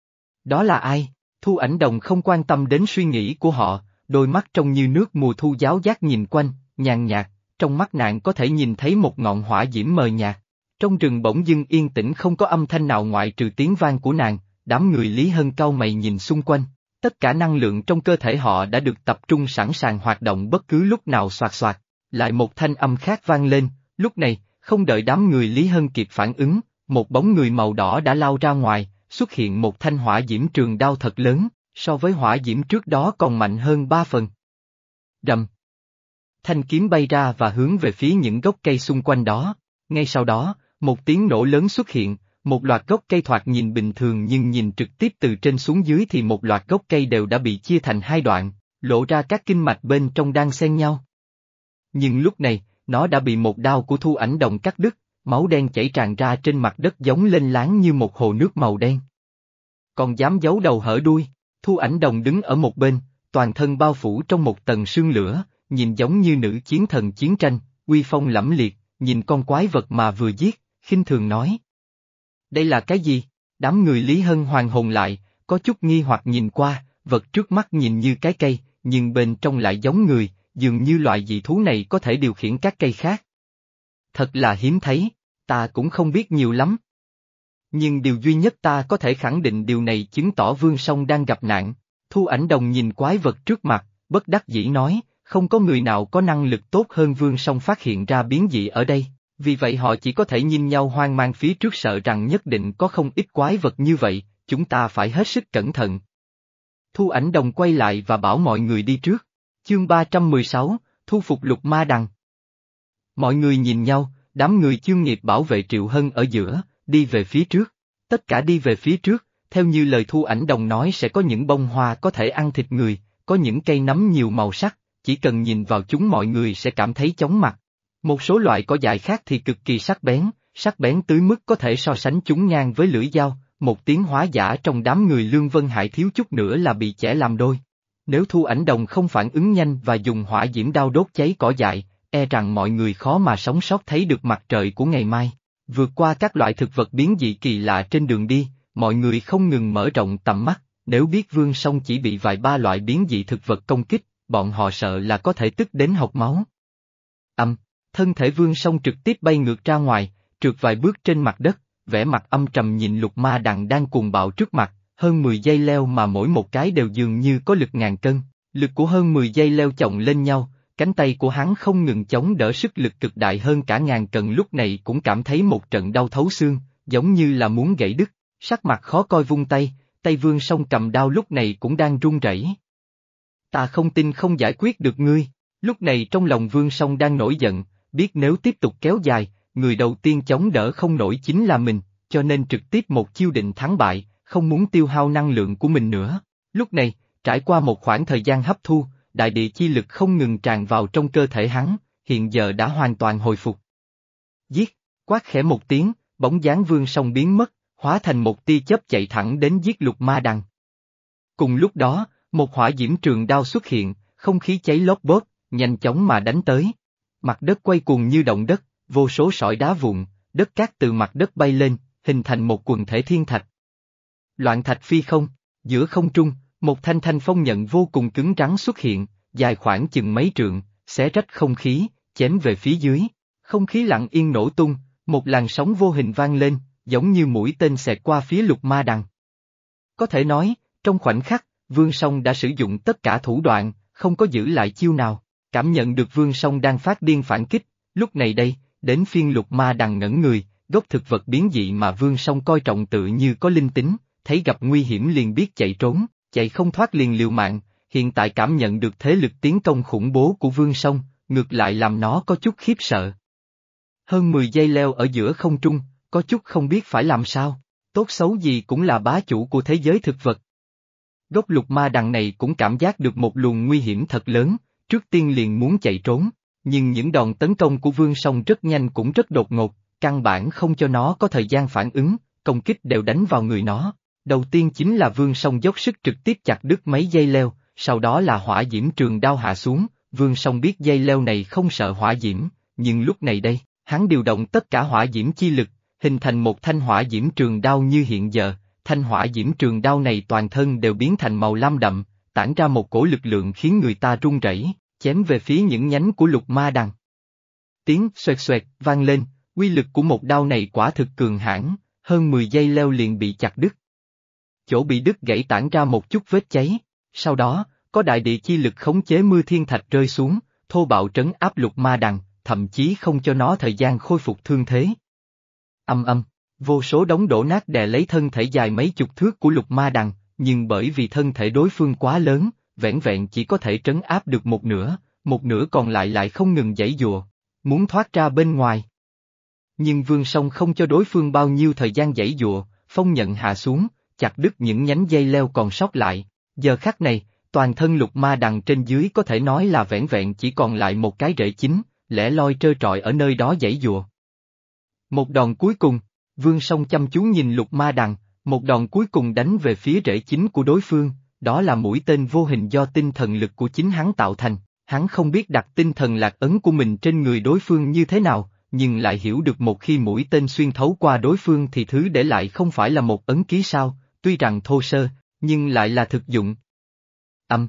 Đó là ai? Thu Ảnh Đồng không quan tâm đến suy nghĩ của họ, đôi mắt trông như nước mùa thu giáo giác nhìn quanh, nhàn nhạt, trong mắt nàng có thể nhìn thấy một ngọn hỏa diễm mờ nhạt. Trong rừng bỗng dưng yên tĩnh không có âm thanh nào ngoại trừ tiếng vang của nàng, đám người Lý Hân cau mày nhìn xung quanh, tất cả năng lượng trong cơ thể họ đã được tập trung sẵn sàng hoạt động bất cứ lúc nào xoạt xoạt. Lại một thanh âm khác vang lên, lúc này, không đợi đám người Lý Hân kịp phản ứng, một bóng người màu đỏ đã lao ra ngoài, xuất hiện một thanh hỏa diễm trường đao thật lớn, so với hỏa diễm trước đó còn mạnh hơn ba phần. Rầm. Thanh kiếm bay ra và hướng về phía những gốc cây xung quanh đó, ngay sau đó, một tiếng nổ lớn xuất hiện, một loạt gốc cây thoạt nhìn bình thường nhưng nhìn trực tiếp từ trên xuống dưới thì một loạt gốc cây đều đã bị chia thành hai đoạn, lộ ra các kinh mạch bên trong đang xen nhau. Nhưng lúc này, nó đã bị một đao của Thu Ảnh Đồng cắt đứt, máu đen chảy tràn ra trên mặt đất giống lênh láng như một hồ nước màu đen. Còn dám giấu đầu hở đuôi, Thu Ảnh Đồng đứng ở một bên, toàn thân bao phủ trong một tầng sương lửa, nhìn giống như nữ chiến thần chiến tranh, uy phong lẫm liệt, nhìn con quái vật mà vừa giết, khinh thường nói. Đây là cái gì? Đám người Lý Hân hoàn hồn lại, có chút nghi hoặc nhìn qua, vật trước mắt nhìn như cái cây, nhưng bên trong lại giống người. Dường như loại dị thú này có thể điều khiển các cây khác. Thật là hiếm thấy, ta cũng không biết nhiều lắm. Nhưng điều duy nhất ta có thể khẳng định điều này chứng tỏ Vương Song đang gặp nạn. Thu Ảnh Đồng nhìn quái vật trước mặt, bất đắc dĩ nói, không có người nào có năng lực tốt hơn Vương Song phát hiện ra biến dị ở đây, vì vậy họ chỉ có thể nhìn nhau hoang mang phía trước sợ rằng nhất định có không ít quái vật như vậy, chúng ta phải hết sức cẩn thận. Thu Ảnh Đồng quay lại và bảo mọi người đi trước. Chương ba trăm mười sáu, thu phục Lục Ma Đằng. Mọi người nhìn nhau, đám người Chương Nghiệp bảo vệ Triệu Hân ở giữa, đi về phía trước. Tất cả đi về phía trước, theo như lời Thu Ảnh Đồng nói sẽ có những bông hoa có thể ăn thịt người, có những cây nấm nhiều màu sắc, chỉ cần nhìn vào chúng mọi người sẽ cảm thấy chóng mặt. Một số loại cỏ dại khác thì cực kỳ sắc bén, sắc bén tới mức có thể so sánh chúng ngang với lưỡi dao, một tiến hóa giả trong đám người Lương Vân Hải thiếu chút nữa là bị chẻ làm đôi. Nếu Thu Ảnh Đồng không phản ứng nhanh và dùng hỏa diễm đao đốt cháy cỏ dại, e rằng mọi người khó mà sống sót thấy được mặt trời của ngày mai. Vượt qua các loại thực vật biến dị kỳ lạ trên đường đi, mọi người không ngừng mở rộng tầm mắt, nếu biết Vương Song chỉ bị vài ba loại biến dị thực vật công kích, bọn họ sợ là có thể tức đến hộc máu. Âm, thân thể Vương Song trực tiếp bay ngược ra ngoài, trượt vài bước trên mặt đất, vẻ mặt âm trầm nhìn lục ma đằng đang cuồng bạo trước mặt, hơn mười dây leo mà mỗi một cái đều dường như có lực ngàn cân, lực của hơn mười dây leo chồng lên nhau, cánh tay của hắn không ngừng chống đỡ sức lực cực đại hơn cả ngàn cân lúc này cũng cảm thấy một trận đau thấu xương, giống như là muốn gãy đứt, sắc mặt khó coi vung tay, tay Vương Song cầm đao lúc này cũng đang run rẩy. Ta không tin không giải quyết được ngươi, lúc này trong lòng Vương Song đang nổi giận, biết nếu tiếp tục kéo dài, người đầu tiên chống đỡ không nổi chính là mình, cho nên trực tiếp một chiêu định thắng bại, không muốn tiêu hao năng lượng của mình nữa. Lúc này, trải qua một khoảng thời gian hấp thu, đại địa chi lực không ngừng tràn vào trong cơ thể hắn, hiện giờ đã hoàn toàn hồi phục. Giết, quát khẽ một tiếng, bóng dáng Vương Song biến mất, hóa thành một tia chớp chạy thẳng đến giết lục ma đằng. Cùng lúc đó, một hỏa diễm trường đao xuất hiện, không khí cháy lốp bốp, nhanh chóng mà đánh tới. Mặt đất quay cuồng như động đất, vô số sỏi đá vụn, đất cát từ mặt đất bay lên, hình thành một quần thể thiên thạch. Loạn thạch phi không, giữa không trung, một thanh thanh phong nhận vô cùng cứng rắn xuất hiện, dài khoảng chừng mấy trượng, xé rách không khí, chém về phía dưới. Không khí lặng yên nổ tung, một làn sóng vô hình vang lên, giống như mũi tên xẹt qua phía lục ma đằng. Có thể nói, trong khoảnh khắc, Vương Song đã sử dụng tất cả thủ đoạn, không có giữ lại chiêu nào. Cảm nhận được Vương Song đang phát điên phản kích, lúc này đây, đến phiên lục ma đằng ngẩn người, gốc thực vật biến dị mà Vương Song coi trọng tự như có linh tính, thấy gặp nguy hiểm liền biết chạy trốn, chạy không thoát liền liều mạng, hiện tại cảm nhận được thế lực tiến công khủng bố của Vương Song, ngược lại làm nó có chút khiếp sợ. Hơn mười giây leo ở giữa không trung, có chút không biết phải làm sao, tốt xấu gì cũng là bá chủ của thế giới thực vật. Gốc lục ma đằng này cũng cảm giác được một luồng nguy hiểm thật lớn, trước tiên liền muốn chạy trốn, nhưng những đòn tấn công của Vương Song rất nhanh cũng rất đột ngột, căn bản không cho nó có thời gian phản ứng, công kích đều đánh vào người nó. Đầu tiên chính là Vương Song dốc sức trực tiếp chặt đứt mấy dây leo, sau đó là hỏa diễm trường đao hạ xuống, Vương Song biết dây leo này không sợ hỏa diễm, nhưng lúc này đây, hắn điều động tất cả hỏa diễm chi lực, hình thành một thanh hỏa diễm trường đao như hiện giờ, thanh hỏa diễm trường đao này toàn thân đều biến thành màu lam đậm, tản ra một cổ lực lượng khiến người ta run rẩy, chém về phía những nhánh của lục ma đằng. Tiếng xoẹt xoẹt vang lên, uy lực của một đao này quả thực cường hãn, hơn mười dây leo liền bị chặt đứt. Chỗ bị đứt gãy tản ra một chút vết cháy, sau đó, có đại địa chi lực khống chế mưa thiên thạch rơi xuống, thô bạo trấn áp lục ma đằng, thậm chí không cho nó thời gian khôi phục thương thế. Âm âm, vô số đống đổ nát đè lấy thân thể dài mấy chục thước của lục ma đằng, nhưng bởi vì thân thể đối phương quá lớn, vẻn vẹn chỉ có thể trấn áp được một nửa, một nửa còn lại lại không ngừng giãy giụa, muốn thoát ra bên ngoài. Nhưng Vương Song không cho đối phương bao nhiêu thời gian giãy giụa, phong nhận hạ xuống, chặt đứt những nhánh dây leo còn sót lại. Giờ khắc này, toàn thân lục ma đằng trên dưới có thể nói là vẻn vẹn chỉ còn lại một cái rễ chính, lẻ loi trơ trọi ở nơi đó giãy giụa. Một đòn cuối cùng, Vương Song chăm chú nhìn lục ma đằng, một đòn cuối cùng đánh về phía rễ chính của đối phương, đó là mũi tên vô hình do tinh thần lực của chính hắn tạo thành. Hắn không biết đặt tinh thần lạc ấn của mình trên người đối phương như thế nào, nhưng lại hiểu được một khi mũi tên xuyên thấu qua đối phương thì thứ để lại không phải là một ấn ký sao, tuy rằng thô sơ, nhưng lại là thực dụng. Âm.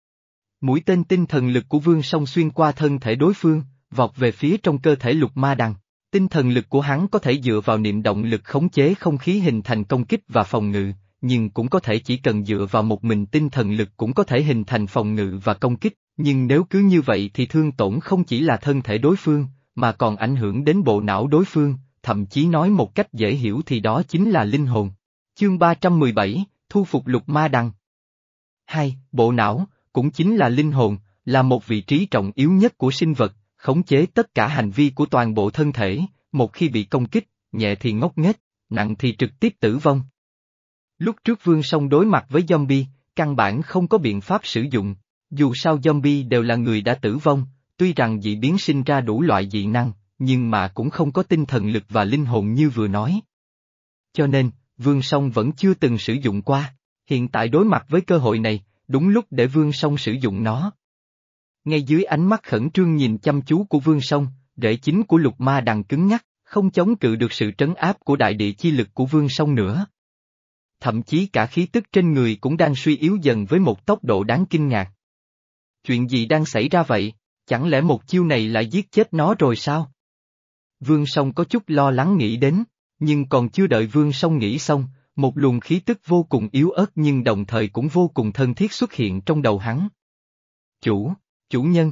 Mũi tên tinh thần lực của Vương Song xuyên qua thân thể đối phương, vọt về phía trong cơ thể lục ma đằng. Tinh thần lực của hắn có thể dựa vào niệm động lực khống chế không khí hình thành công kích và phòng ngự, nhưng cũng có thể chỉ cần dựa vào một mình tinh thần lực cũng có thể hình thành phòng ngự và công kích, nhưng nếu cứ như vậy thì thương tổn không chỉ là thân thể đối phương, mà còn ảnh hưởng đến bộ não đối phương, thậm chí nói một cách dễ hiểu thì đó chính là linh hồn. Chương ba trăm mười bảy, Thu phục lục ma đằng. Hai, bộ não, cũng chính là linh hồn, là một vị trí trọng yếu nhất của sinh vật, khống chế tất cả hành vi của toàn bộ thân thể, một khi bị công kích, nhẹ thì ngốc nghếch, nặng thì trực tiếp tử vong. Lúc trước Vương Song đối mặt với zombie, căn bản không có biện pháp sử dụng, dù sao zombie đều là người đã tử vong, tuy rằng dị biến sinh ra đủ loại dị năng, nhưng mà cũng không có tinh thần lực và linh hồn như vừa nói. Cho nên, Vương Song vẫn chưa từng sử dụng qua, hiện tại đối mặt với cơ hội này, đúng lúc để Vương Song sử dụng nó. Ngay dưới ánh mắt khẩn trương nhìn chăm chú của Vương Song, rễ chính của lục ma đằng cứng nhắc, không chống cự được sự trấn áp của đại địa chi lực của Vương Song nữa. Thậm chí cả khí tức trên người cũng đang suy yếu dần với một tốc độ đáng kinh ngạc. Chuyện gì đang xảy ra vậy, chẳng lẽ một chiêu này lại giết chết nó rồi sao? Vương Song có chút lo lắng nghĩ đến, Nhưng còn chưa đợi Vương Song nghĩ xong, một luồng khí tức vô cùng yếu ớt nhưng đồng thời cũng vô cùng thân thiết xuất hiện trong đầu hắn. Chủ, chủ nhân.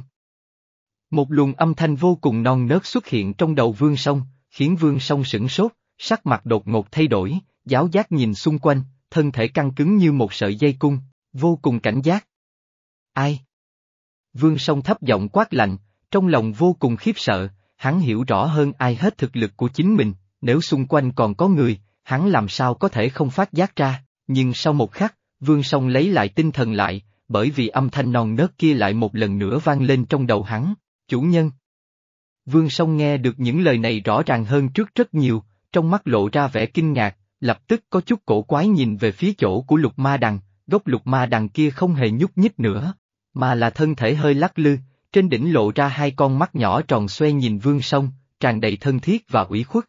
Một luồng âm thanh vô cùng non nớt xuất hiện trong đầu Vương Song, khiến Vương Song sửng sốt, sắc mặt đột ngột thay đổi, giáo giác nhìn xung quanh, thân thể căng cứng như một sợi dây cung, vô cùng cảnh giác. Ai? Vương Song thấp giọng quát lạnh, trong lòng vô cùng khiếp sợ, hắn hiểu rõ hơn ai hết thực lực của chính mình, nếu xung quanh còn có người, hắn làm sao có thể không phát giác ra, nhưng sau một khắc, Vương Song lấy lại tinh thần lại, bởi vì âm thanh non nớt kia lại một lần nữa vang lên trong đầu hắn, chủ nhân. Vương Song nghe được những lời này rõ ràng hơn trước rất nhiều, trong mắt lộ ra vẻ kinh ngạc, lập tức có chút cổ quái nhìn về phía chỗ của Lục Ma Đằng, gốc Lục Ma Đằng kia không hề nhúc nhích nữa, mà là thân thể hơi lắc lư, trên đỉnh lộ ra hai con mắt nhỏ tròn xoe nhìn Vương Song, tràn đầy thân thiết và ủy khuất.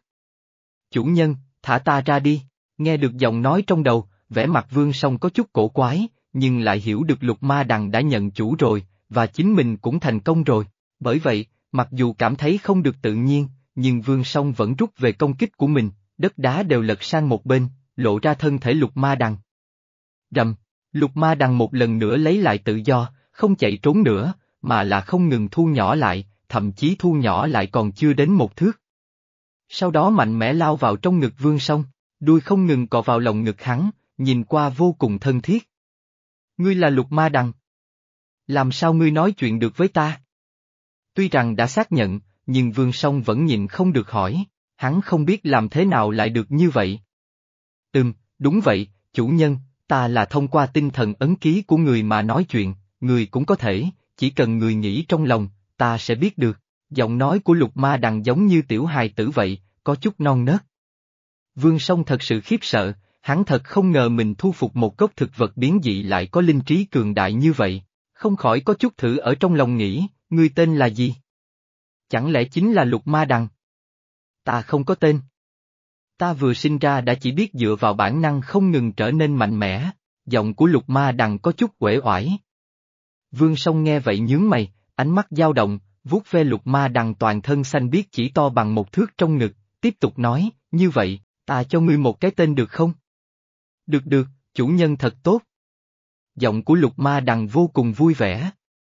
Chủ nhân, thả ta ra đi, nghe được giọng nói trong đầu, vẻ mặt Vương Song có chút cổ quái, nhưng lại hiểu được Lục Ma Đằng đã nhận chủ rồi, và chính mình cũng thành công rồi, bởi vậy, mặc dù cảm thấy không được tự nhiên, nhưng Vương Song vẫn rút về công kích của mình, đất đá đều lật sang một bên, lộ ra thân thể Lục Ma Đằng. Rầm, Lục Ma Đằng một lần nữa lấy lại tự do, không chạy trốn nữa, mà là không ngừng thu nhỏ lại, thậm chí thu nhỏ lại còn chưa đến một thước. Sau đó mạnh mẽ lao vào trong ngực Vương Song, đuôi không ngừng cọ vào lòng ngực hắn, nhìn qua vô cùng thân thiết. Ngươi là Lục Ma Đằng. Làm sao ngươi nói chuyện được với ta? Tuy rằng đã xác nhận, nhưng Vương Song vẫn nhịn không được hỏi, hắn không biết làm thế nào lại được như vậy. Ừm, đúng vậy, chủ nhân, ta là thông qua tinh thần ấn ký của người mà nói chuyện, người cũng có thể, chỉ cần người nghĩ trong lòng, ta sẽ biết được. Giọng nói của Lục Ma Đằng giống như tiểu hài tử vậy, có chút non nớt. Vương Song thật sự khiếp sợ, hắn thật không ngờ mình thu phục một gốc thực vật biến dị lại có linh trí cường đại như vậy, không khỏi có chút thử ở trong lòng nghĩ, ngươi tên là gì? Chẳng lẽ chính là Lục Ma Đằng? Ta không có tên. Ta vừa sinh ra đã chỉ biết dựa vào bản năng không ngừng trở nên mạnh mẽ, giọng của Lục Ma Đằng có chút uể oải. Vương Song nghe vậy nhướng mày, ánh mắt dao động, vuốt ve Lục Ma Đằng toàn thân xanh biếc chỉ to bằng một thước trong ngực, tiếp tục nói, như vậy, ta cho ngươi một cái tên được không? Được được, chủ nhân thật tốt. Giọng của Lục Ma Đằng vô cùng vui vẻ.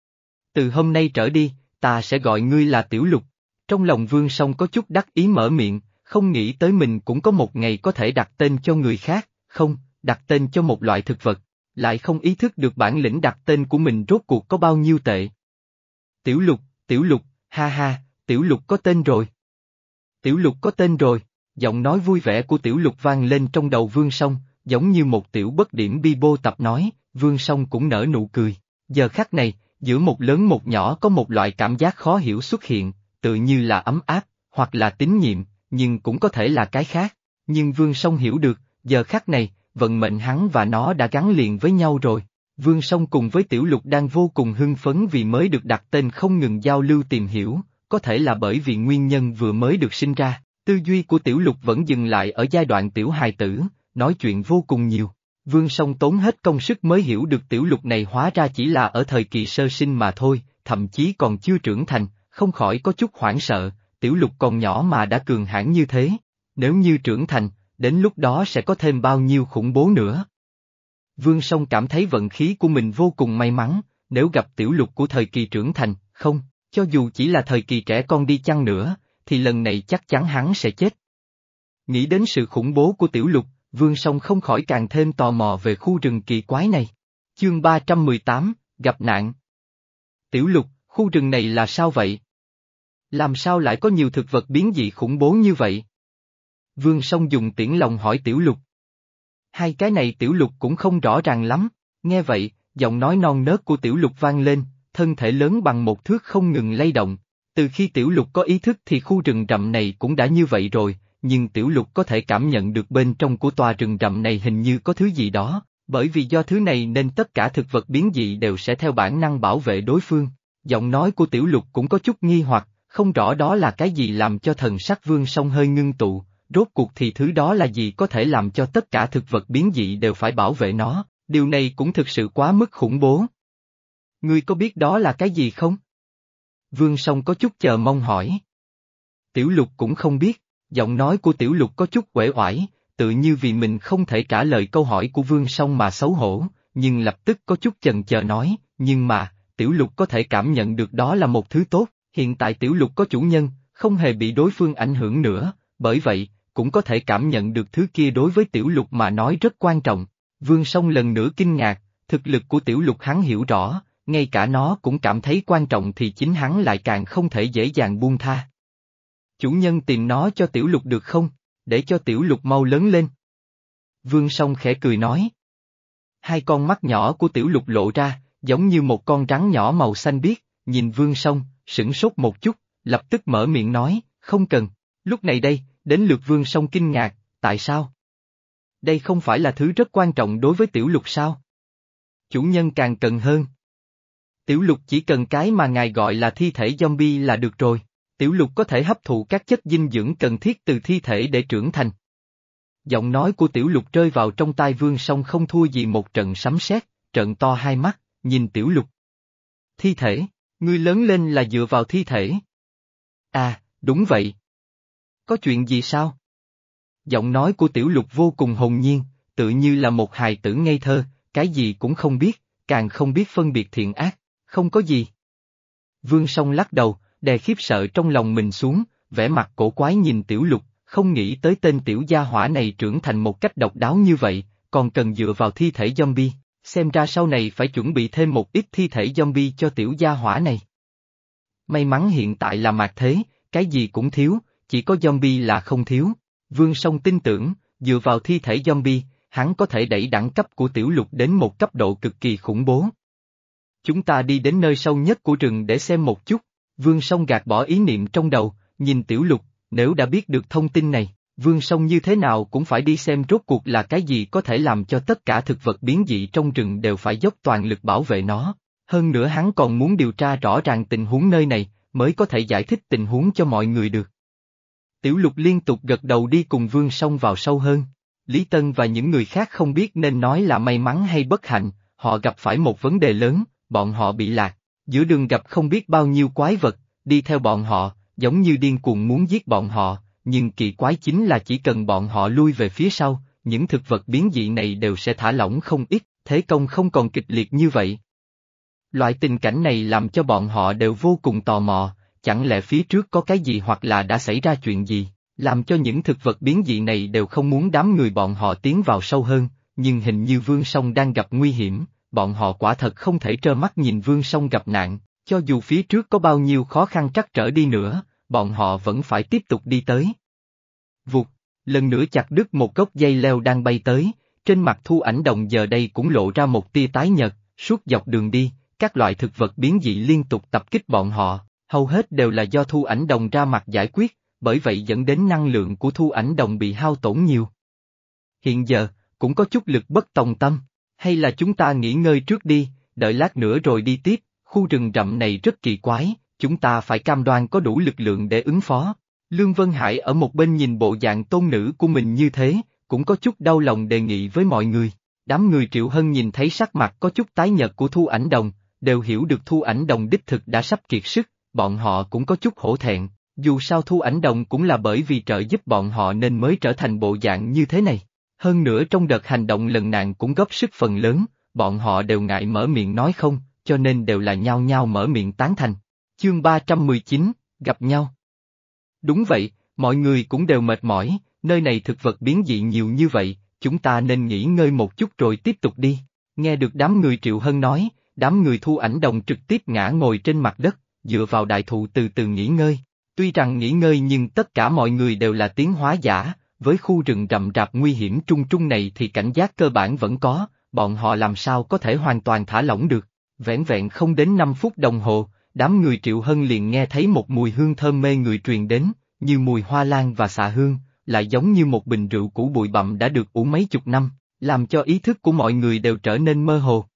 Từ hôm nay trở đi, ta sẽ gọi ngươi là Tiểu Lục. Trong lòng Vương Song có chút đắc ý mở miệng, không nghĩ tới mình cũng có một ngày có thể đặt tên cho người khác, không, đặt tên cho một loại thực vật, lại không ý thức được bản lĩnh đặt tên của mình rốt cuộc có bao nhiêu tệ. Tiểu Lục, Tiểu Lục, ha ha, Tiểu Lục có tên rồi. Tiểu Lục có tên rồi, giọng nói vui vẻ của Tiểu Lục vang lên trong đầu Vương Song, giống như một tiểu bất điểm bi bô tập nói, Vương Song cũng nở nụ cười. Giờ khắc này, giữa một lớn một nhỏ có một loại cảm giác khó hiểu xuất hiện, tự như là ấm áp, hoặc là tín nhiệm, nhưng cũng có thể là cái khác. Nhưng Vương Song hiểu được, giờ khắc này, vận mệnh hắn và nó đã gắn liền với nhau rồi. Vương Song cùng với Tiểu Lục đang vô cùng hưng phấn vì mới được đặt tên không ngừng giao lưu tìm hiểu, có thể là bởi vì nguyên nhân vừa mới được sinh ra, tư duy của Tiểu Lục vẫn dừng lại ở giai đoạn tiểu hài tử, nói chuyện vô cùng nhiều. Vương Song tốn hết công sức mới hiểu được Tiểu Lục này hóa ra chỉ là ở thời kỳ sơ sinh mà thôi, thậm chí còn chưa trưởng thành, không khỏi có chút hoảng sợ, Tiểu Lục còn nhỏ mà đã cường hãn như thế, nếu như trưởng thành, đến lúc đó sẽ có thêm bao nhiêu khủng bố nữa. Vương Song cảm thấy vận khí của mình vô cùng may mắn, nếu gặp Tiểu Lục của thời kỳ trưởng thành, không, cho dù chỉ là thời kỳ trẻ con đi chăng nữa, thì lần này chắc chắn hắn sẽ chết. Nghĩ đến sự khủng bố của Tiểu Lục, Vương Song không khỏi càng thêm tò mò về khu rừng kỳ quái này. Chương ba trăm mười tám, gặp nạn. Tiểu Lục, khu rừng này là sao vậy? Làm sao lại có nhiều thực vật biến dị khủng bố như vậy? Vương Song dùng tiễn lòng hỏi Tiểu Lục. Hai cái này Tiểu Lục cũng không rõ ràng lắm, nghe vậy, giọng nói non nớt của Tiểu Lục vang lên, thân thể lớn bằng một thước không ngừng lay động. Từ khi Tiểu Lục có ý thức thì khu rừng rậm này cũng đã như vậy rồi, nhưng Tiểu Lục có thể cảm nhận được bên trong của tòa rừng rậm này hình như có thứ gì đó, bởi vì do thứ này nên tất cả thực vật biến dị đều sẽ theo bản năng bảo vệ đối phương. Giọng nói của Tiểu Lục cũng có chút nghi hoặc, không rõ đó là cái gì làm cho thần sắc Vương Song hơi ngưng tụ, rốt cuộc thì thứ đó là gì có thể làm cho tất cả thực vật biến dị đều phải bảo vệ nó, điều này cũng thực sự quá mức khủng bố. Ngươi có biết đó là cái gì không? Vương Song có chút chờ mong hỏi. Tiểu Lục cũng không biết, Giọng nói của Tiểu Lục có chút uể oải, tự như vì mình không thể trả lời câu hỏi của Vương Song mà xấu hổ, nhưng lập tức có chút chần chờ nói, nhưng mà, Tiểu Lục có thể cảm nhận được đó là một thứ tốt, hiện tại Tiểu Lục có chủ nhân, không hề bị đối phương ảnh hưởng nữa, bởi vậy, cũng có thể cảm nhận được thứ kia đối với Tiểu Lục mà nói rất quan trọng. Vương Song lần nữa kinh ngạc, thực lực của Tiểu Lục hắn hiểu rõ, ngay cả nó cũng cảm thấy quan trọng thì chính hắn lại càng không thể dễ dàng buông tha. Chủ nhân tìm nó cho Tiểu Lục được không, để cho Tiểu Lục mau lớn lên. Vương Song khẽ cười nói. Hai con mắt nhỏ của Tiểu Lục lộ ra, giống như một con rắn nhỏ màu xanh biếc, nhìn Vương Song, sửng sốt một chút, lập tức mở miệng nói, không cần. Lúc này đây, đến lượt Vương Song kinh ngạc, tại sao? Đây không phải là thứ rất quan trọng đối với Tiểu Lục sao? Chủ nhân càng cần hơn. Tiểu Lục chỉ cần cái mà ngài gọi là thi thể zombie là được rồi. Tiểu Lục có thể hấp thụ các chất dinh dưỡng cần thiết từ thi thể để trưởng thành. Giọng nói của Tiểu Lục rơi vào trong tai Vương Song không thua gì một trận sấm sét, trợn to hai mắt, nhìn Tiểu Lục. Thi thể, ngươi lớn lên là dựa vào thi thể. À, đúng vậy. Có chuyện gì sao? Giọng nói của Tiểu Lục vô cùng hồn nhiên, tự như là một hài tử ngây thơ, cái gì cũng không biết, càng không biết phân biệt thiện ác, không có gì. Vương Song lắc đầu, đè khiếp sợ trong lòng mình xuống, vẻ mặt cổ quái nhìn Tiểu Lục, không nghĩ tới tên tiểu gia hỏa này trưởng thành một cách độc đáo như vậy, còn cần dựa vào thi thể zombie, xem ra sau này phải chuẩn bị thêm một ít thi thể zombie cho tiểu gia hỏa này. May mắn hiện tại là mạt thế, cái gì cũng thiếu, chỉ có zombie là không thiếu. Vương Song tin tưởng, dựa vào thi thể zombie, hắn có thể đẩy đẳng cấp của Tiểu Lục đến một cấp độ cực kỳ khủng bố. Chúng ta đi đến nơi sâu nhất của rừng để xem một chút. Vương Song gạt bỏ ý niệm trong đầu, nhìn Tiểu Lục, nếu đã biết được thông tin này, Vương Song như thế nào cũng phải đi xem rốt cuộc là cái gì có thể làm cho tất cả thực vật biến dị trong rừng đều phải dốc toàn lực bảo vệ nó. Hơn nữa hắn còn muốn điều tra rõ ràng tình huống nơi này, mới có thể giải thích tình huống cho mọi người được. Tiểu Lục liên tục gật đầu đi cùng Vương Song vào sâu hơn. Lý Tân và những người khác không biết nên nói là may mắn hay bất hạnh, họ gặp phải một vấn đề lớn, bọn họ bị lạc. Giữa đường gặp không biết bao nhiêu quái vật, đi theo bọn họ, giống như điên cuồng muốn giết bọn họ, nhưng kỳ quái chính là chỉ cần bọn họ lui về phía sau, những thực vật biến dị này đều sẽ thả lỏng không ít, thế công không còn kịch liệt như vậy. Loại tình cảnh này làm cho bọn họ đều vô cùng tò mò, chẳng lẽ phía trước có cái gì hoặc là đã xảy ra chuyện gì, làm cho những thực vật biến dị này đều không muốn đám người bọn họ tiến vào sâu hơn, nhưng hình như Vương Song đang gặp nguy hiểm. Bọn họ quả thật không thể trơ mắt nhìn Vương Song gặp nạn, cho dù phía trước có bao nhiêu khó khăn trắc trở đi nữa, bọn họ vẫn phải tiếp tục đi tới. Vụt, lần nữa chặt đứt một gốc dây leo đang bay tới, trên mặt Thu Ảnh Đồng giờ đây cũng lộ ra một tia tái nhợt, suốt dọc đường đi, các loại thực vật biến dị liên tục tập kích bọn họ, hầu hết đều là do Thu Ảnh Đồng ra mặt giải quyết, bởi vậy dẫn đến năng lượng của Thu Ảnh Đồng bị hao tổn nhiều. Hiện giờ, cũng có chút lực bất tòng tâm. Hay là chúng ta nghỉ ngơi trước đi, đợi lát nữa rồi đi tiếp, khu rừng rậm này rất kỳ quái, chúng ta phải cam đoan có đủ lực lượng để ứng phó. Lương Vân Hải ở một bên nhìn bộ dạng tôn nữ của mình như thế, cũng có chút đau lòng đề nghị với mọi người. Đám người Triệu Hân nhìn thấy sắc mặt có chút tái nhợt của Thu Ảnh Đồng, đều hiểu được Thu Ảnh Đồng đích thực đã sắp kiệt sức, bọn họ cũng có chút hổ thẹn, dù sao Thu Ảnh Đồng cũng là bởi vì trợ giúp bọn họ nên mới trở thành bộ dạng như thế này. Hơn nữa trong đợt hành động lần nạn cũng góp sức phần lớn, bọn họ đều ngại mở miệng nói không, cho nên đều là nhao nhao mở miệng tán thành. Chương ba trăm mười chín, gặp nhau. Đúng vậy, mọi người cũng đều mệt mỏi, nơi này thực vật biến dị nhiều như vậy, chúng ta nên nghỉ ngơi một chút rồi tiếp tục đi. Nghe được đám người Triệu Hân nói, đám người Thu Ảnh Đồng trực tiếp ngã ngồi trên mặt đất, dựa vào đại thụ từ từ nghỉ ngơi. Tuy rằng nghỉ ngơi nhưng tất cả mọi người đều là tiến hóa giả. Với khu rừng rậm rạp nguy hiểm trung trung này thì cảnh giác cơ bản vẫn có, bọn họ làm sao có thể hoàn toàn thả lỏng được. Vẻn vẹn không đến năm phút đồng hồ, đám người Triệu Hân liền nghe thấy một mùi hương thơm mê người truyền đến, như mùi hoa lan và xạ hương, lại giống như một bình rượu cũ bụi bặm đã được ủ mấy chục năm, làm cho ý thức của mọi người đều trở nên mơ hồ.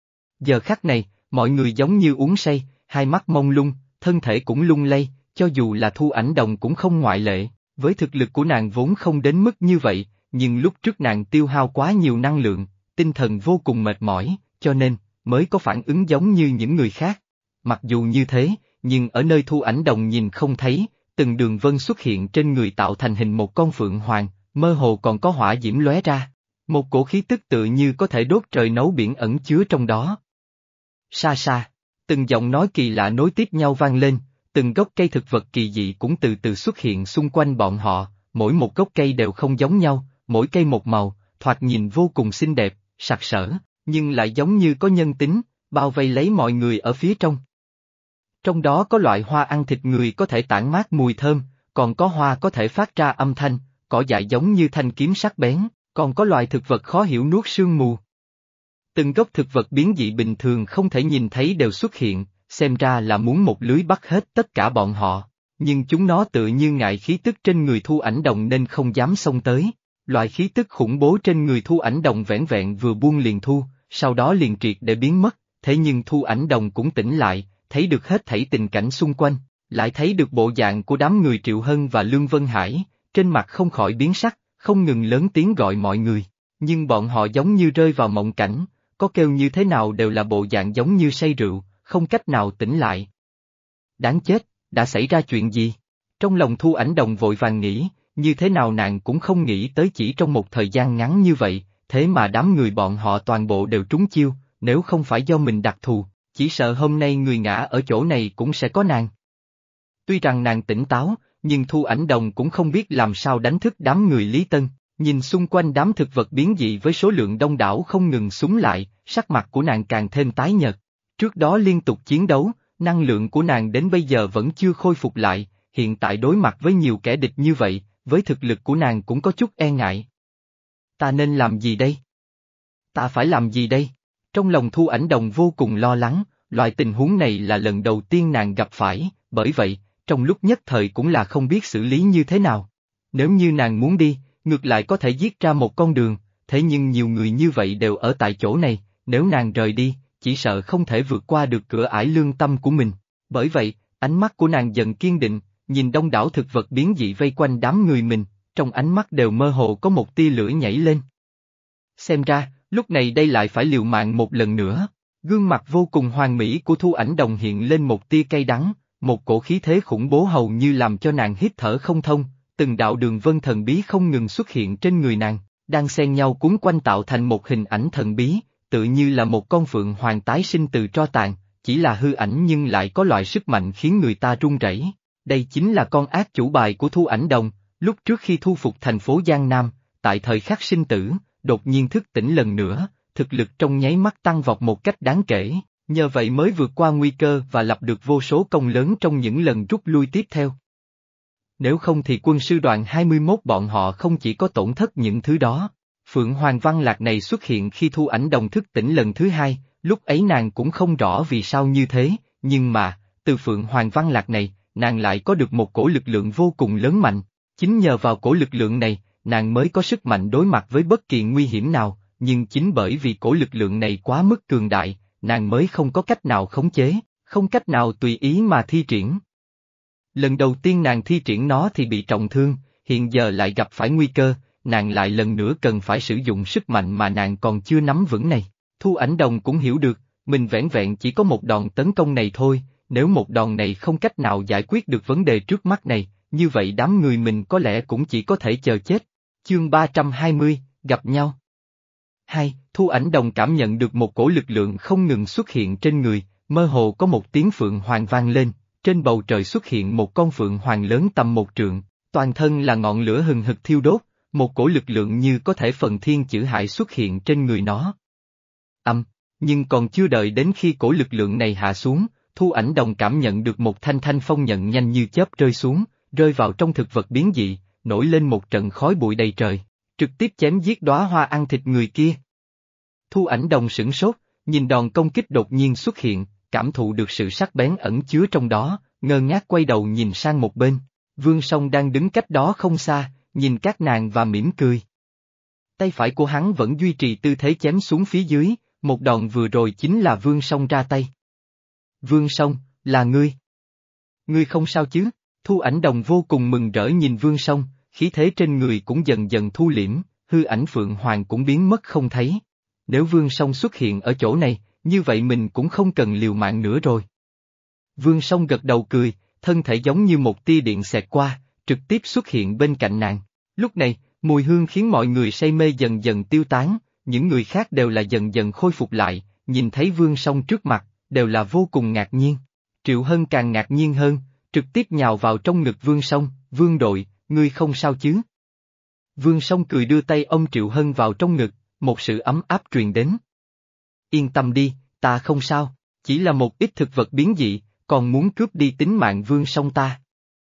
Giờ khắc này, mọi người giống như uống say, hai mắt mông lung, thân thể cũng lung lay, cho dù là Thu Ảnh Đồng cũng không ngoại lệ. Với thực lực của nàng vốn không đến mức như vậy, nhưng lúc trước nàng tiêu hao quá nhiều năng lượng, tinh thần vô cùng mệt mỏi, cho nên, mới có phản ứng giống như những người khác. Mặc dù như thế, nhưng ở nơi Thu Ảnh Đồng nhìn không thấy, từng đường vân xuất hiện trên người tạo thành hình một con phượng hoàng, mơ hồ còn có hỏa diễm lóe ra. Một cổ khí tức tự như có thể đốt trời nấu biển ẩn chứa trong đó. Xa xa, từng giọng nói kỳ lạ nối tiếp nhau vang lên, từng gốc cây thực vật kỳ dị cũng từ từ xuất hiện xung quanh bọn họ, mỗi một gốc cây đều không giống nhau, mỗi cây một màu, thoạt nhìn vô cùng xinh đẹp, sặc sỡ, nhưng lại giống như có nhân tính, bao vây lấy mọi người ở phía trong. Trong đó có loại hoa ăn thịt người có thể tản mát mùi thơm, còn có hoa có thể phát ra âm thanh, cỏ dại giống như thanh kiếm sắc bén, còn có loài thực vật khó hiểu nuốt sương mù. Từng gốc thực vật biến dị bình thường không thể nhìn thấy đều xuất hiện, xem ra là muốn một lưới bắt hết tất cả bọn họ, nhưng chúng nó tự như ngại khí tức trên người Thu Ảnh Đồng nên không dám xông tới. Loại khí tức khủng bố trên người Thu Ảnh Đồng vẻn vẹn vừa buông liền thu, sau đó liền triệt để biến mất, thế nhưng Thu Ảnh Đồng cũng tỉnh lại, thấy được hết thảy tình cảnh xung quanh, lại thấy được bộ dạng của đám người Triệu Hân và Lương Vân Hải, trên mặt không khỏi biến sắc, không ngừng lớn tiếng gọi mọi người, nhưng bọn họ giống như rơi vào mộng cảnh, có kêu như thế nào đều là bộ dạng giống như say rượu, không cách nào tỉnh lại. Đáng chết, đã xảy ra chuyện gì? Trong lòng Thu Ảnh Đồng vội vàng nghĩ, như thế nào nàng cũng không nghĩ tới chỉ trong một thời gian ngắn như vậy, thế mà đám người bọn họ toàn bộ đều trúng chiêu, nếu không phải do mình đặc thù, chỉ sợ hôm nay người ngã ở chỗ này cũng sẽ có nàng. Tuy rằng nàng tỉnh táo, nhưng Thu Ảnh Đồng cũng không biết làm sao đánh thức đám người Lý Tân, nhìn xung quanh đám thực vật biến dị với số lượng đông đảo không ngừng súng lại, sắc mặt của nàng càng thêm tái nhợt. Trước đó liên tục chiến đấu, năng lượng của nàng đến bây giờ vẫn chưa khôi phục lại, hiện tại đối mặt với nhiều kẻ địch như vậy, với thực lực của nàng cũng có chút e ngại. Ta nên làm gì đây? Ta phải làm gì đây? Trong lòng Thu Ảnh Đồng vô cùng lo lắng, loại tình huống này là lần đầu tiên nàng gặp phải, bởi vậy, trong lúc nhất thời cũng là không biết xử lý như thế nào. Nếu như nàng muốn đi, ngược lại có thể giết ra một con đường, thế nhưng nhiều người như vậy đều ở tại chỗ này, nếu nàng rời đi, chỉ sợ không thể vượt qua được cửa ải lương tâm của mình. Bởi vậy, ánh mắt của nàng dần kiên định, nhìn đông đảo thực vật biến dị vây quanh đám người mình, trong ánh mắt đều mơ hồ có một tia lửa nhảy lên. Xem ra, lúc này đây lại phải liều mạng một lần nữa. Gương mặt vô cùng hoàn mỹ của Thu Ảnh Đồng hiện lên một tia cay đắng, một cổ khí thế khủng bố hầu như làm cho nàng hít thở không thông, từng đạo đường vân thần bí không ngừng xuất hiện trên người nàng, đang xen nhau cuốn quanh tạo thành một hình ảnh thần bí, tự như là một con phượng hoàng tái sinh từ tro tàn, chỉ là hư ảnh nhưng lại có loại sức mạnh khiến người ta run rẩy. Đây chính là con ác chủ bài của Thu Ảnh Đồng, lúc trước khi thu phục thành phố Giang Nam, tại thời khắc sinh tử, đột nhiên thức tỉnh lần nữa, thực lực trong nháy mắt tăng vọt một cách đáng kể, nhờ vậy mới vượt qua nguy cơ và lập được vô số công lớn trong những lần rút lui tiếp theo. Nếu không thì quân sư đoàn hai mươi mốt bọn họ không chỉ có tổn thất những thứ đó. Phượng Hoàng Văn Lạc này xuất hiện khi Thu Ảnh Đồng thức tỉnh lần thứ hai, lúc ấy nàng cũng không rõ vì sao như thế, nhưng mà, từ Phượng Hoàng Văn Lạc này, nàng lại có được một cổ lực lượng vô cùng lớn mạnh, chính nhờ vào cổ lực lượng này, nàng mới có sức mạnh đối mặt với bất kỳ nguy hiểm nào, nhưng chính bởi vì cổ lực lượng này quá mức cường đại, nàng mới không có cách nào khống chế, không cách nào tùy ý mà thi triển. Lần đầu tiên nàng thi triển nó thì bị trọng thương, hiện giờ lại gặp phải nguy cơ, nàng lại lần nữa cần phải sử dụng sức mạnh mà nàng còn chưa nắm vững này. Thu Ảnh Đồng cũng hiểu được, mình vẻn vẹn chỉ có một đòn tấn công này thôi, nếu một đòn này không cách nào giải quyết được vấn đề trước mắt này, như vậy đám người mình có lẽ cũng chỉ có thể chờ chết. Chương ba trăm hai mươi, gặp nhau. Hai, Thu Ảnh Đồng cảm nhận được một cổ lực lượng không ngừng xuất hiện trên người, mơ hồ có một tiếng phượng hoàng vang lên, trên bầu trời xuất hiện một con phượng hoàng lớn tầm một trượng, toàn thân là ngọn lửa hừng hực thiêu đốt, một cổ lực lượng như có thể phần thiên chữ hải xuất hiện trên người nó. Âm, nhưng còn chưa đợi đến khi cổ lực lượng này hạ xuống, Thu Ảnh Đồng cảm nhận được một thanh thanh phong nhận nhanh như chớp rơi xuống, rơi vào trong thực vật biến dị, nổi lên một trận khói bụi đầy trời, trực tiếp chém giết đóa hoa ăn thịt người kia. Thu Ảnh Đồng sửng sốt, nhìn đòn công kích đột nhiên xuất hiện, cảm thụ được sự sắc bén ẩn chứa trong đó, ngơ ngác quay đầu nhìn sang một bên, Vương Song đang đứng cách đó không xa, nhìn các nàng và mỉm cười. Tay phải của hắn vẫn duy trì tư thế chém xuống phía dưới, một đòn vừa rồi chính là Vương Song ra tay. Vương Song, là ngươi. Ngươi không sao chứ? Thu Ảnh Đồng vô cùng mừng rỡ nhìn Vương Song, khí thế trên người cũng dần dần thu liễm, hư ảnh Phượng Hoàng cũng biến mất không thấy. Nếu Vương Song xuất hiện ở chỗ này, như vậy mình cũng không cần liều mạng nữa rồi. Vương Song gật đầu cười, thân thể giống như một tia điện xẹt qua, trực tiếp xuất hiện bên cạnh nàng. Lúc này, mùi hương khiến mọi người say mê dần dần tiêu tán, những người khác đều là dần dần khôi phục lại, nhìn thấy Vương Song trước mặt, đều là vô cùng ngạc nhiên. Triệu Hân càng ngạc nhiên hơn, trực tiếp nhào vào trong ngực Vương Song, Vương đội, ngươi không sao chứ? Vương Song cười đưa tay ôm Triệu Hân vào trong ngực, một sự ấm áp truyền đến. Yên tâm đi, ta không sao, chỉ là một ít thực vật biến dị, còn muốn cướp đi tính mạng Vương Song ta.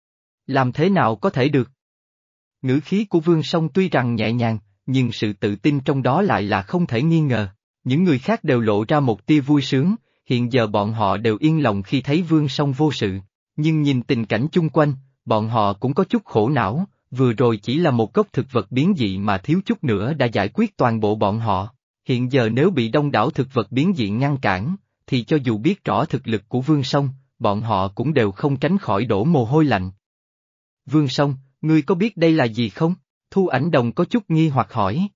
Làm thế nào có thể được? Ngữ khí của Vương Song tuy rằng nhẹ nhàng, nhưng sự tự tin trong đó lại là không thể nghi ngờ. Những người khác đều lộ ra một tia vui sướng, hiện giờ bọn họ đều yên lòng khi thấy Vương Song vô sự. Nhưng nhìn tình cảnh chung quanh, bọn họ cũng có chút khổ não, vừa rồi chỉ là một gốc thực vật biến dị mà thiếu chút nữa đã giải quyết toàn bộ bọn họ. Hiện giờ nếu bị đông đảo thực vật biến dị ngăn cản, thì cho dù biết rõ thực lực của Vương Song, bọn họ cũng đều không tránh khỏi đổ mồ hôi lạnh. Vương Song, ngươi có biết đây là gì không? Thu Ảnh Đồng có chút nghi hoặc hỏi.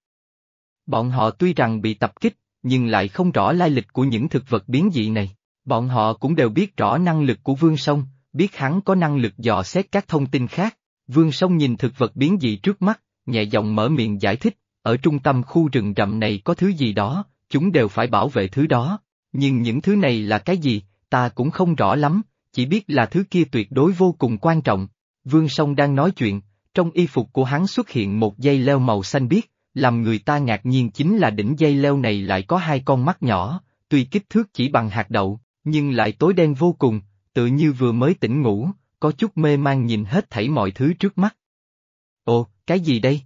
Bọn họ tuy rằng bị tập kích, nhưng lại không rõ lai lịch của những thực vật biến dị này. Bọn họ cũng đều biết rõ năng lực của Vương Song, biết hắn có năng lực dò xét các thông tin khác. Vương Song nhìn thực vật biến dị trước mắt, nhẹ giọng mở miệng giải thích, ở trung tâm khu rừng rậm này có thứ gì đó, chúng đều phải bảo vệ thứ đó. Nhưng những thứ này là cái gì, ta cũng không rõ lắm, chỉ biết là thứ kia tuyệt đối vô cùng quan trọng. Vương Song đang nói chuyện, trong y phục của hắn xuất hiện một dây leo màu xanh biếc, làm người ta ngạc nhiên chính là đỉnh dây leo này lại có hai con mắt nhỏ, tuy kích thước chỉ bằng hạt đậu, nhưng lại tối đen vô cùng, tự như vừa mới tỉnh ngủ, có chút mê man nhìn hết thảy mọi thứ trước mắt. Ồ, cái gì đây?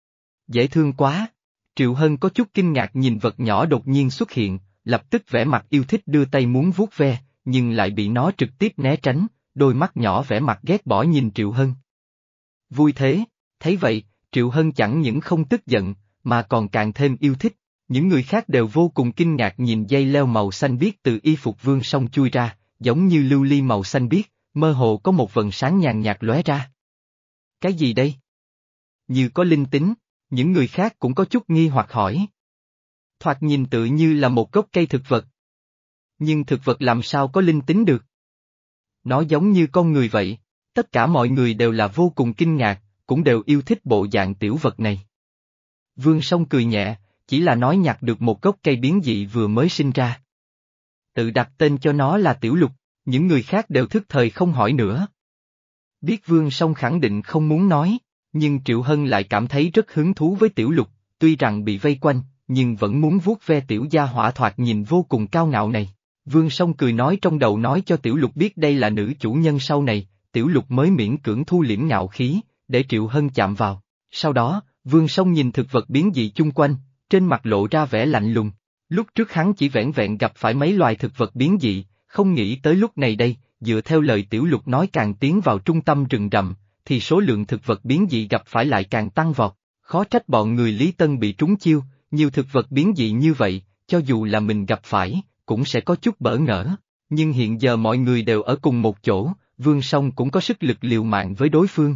Dễ thương quá! Triệu Hân có chút kinh ngạc nhìn vật nhỏ đột nhiên xuất hiện, lập tức vẻ mặt yêu thích đưa tay muốn vuốt ve, nhưng lại bị nó trực tiếp né tránh, đôi mắt nhỏ vẻ mặt ghét bỏ nhìn Triệu Hân. Vui thế, thấy vậy, Triệu Hân chẳng những không tức giận, mà còn càng thêm yêu thích. Những người khác đều vô cùng kinh ngạc nhìn dây leo màu xanh biếc từ y phục Vương Song chui ra, giống như lưu ly màu xanh biếc, mơ hồ có một vầng sáng nhàn nhạt lóe ra. Cái gì đây? Như có linh tính, những người khác cũng có chút nghi hoặc hỏi. Thoạt nhìn tự như là một gốc cây thực vật. Nhưng thực vật làm sao có linh tính được? Nó giống như con người vậy, tất cả mọi người đều là vô cùng kinh ngạc, cũng đều yêu thích bộ dạng tiểu vật này. Vương Song cười nhẹ, chỉ là nói nhặt được một gốc cây biến dị vừa mới sinh ra. Tự đặt tên cho nó là Tiểu Lục, những người khác đều thức thời không hỏi nữa. Biết Vương Song khẳng định không muốn nói, nhưng Triệu Hân lại cảm thấy rất hứng thú với Tiểu Lục, tuy rằng bị vây quanh, nhưng vẫn muốn vuốt ve tiểu gia hỏa thoạt nhìn vô cùng cao ngạo này. Vương Song cười nói trong đầu nói cho Tiểu Lục biết đây là nữ chủ nhân sau này, Tiểu Lục mới miễn cưỡng thu liễm ngạo khí, để Triệu Hân chạm vào. Sau đó, Vương Song nhìn thực vật biến dị chung quanh, trên mặt lộ ra vẻ lạnh lùng. Lúc trước hắn chỉ vẻn vẹn gặp phải mấy loài thực vật biến dị, không nghĩ tới lúc này đây, dựa theo lời Tiểu Lục nói càng tiến vào trung tâm rừng rậm, thì số lượng thực vật biến dị gặp phải lại càng tăng vọt. Khó trách bọn người Lý Tân bị trúng chiêu, nhiều thực vật biến dị như vậy, cho dù là mình gặp phải, cũng sẽ có chút bỡ ngỡ. Nhưng hiện giờ mọi người đều ở cùng một chỗ, Vương Song cũng có sức lực liều mạng với đối phương.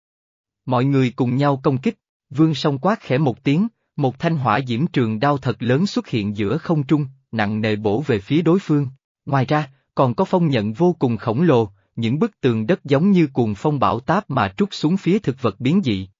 Mọi người cùng nhau công kích, Vương Song quát khẽ một tiếng, một thanh hỏa diễm trường đao thật lớn xuất hiện giữa không trung, nặng nề bổ về phía đối phương. Ngoài ra, còn có phong nhận vô cùng khổng lồ, những bức tường đất giống như cuồng phong bão táp mà trút xuống phía thực vật biến dị,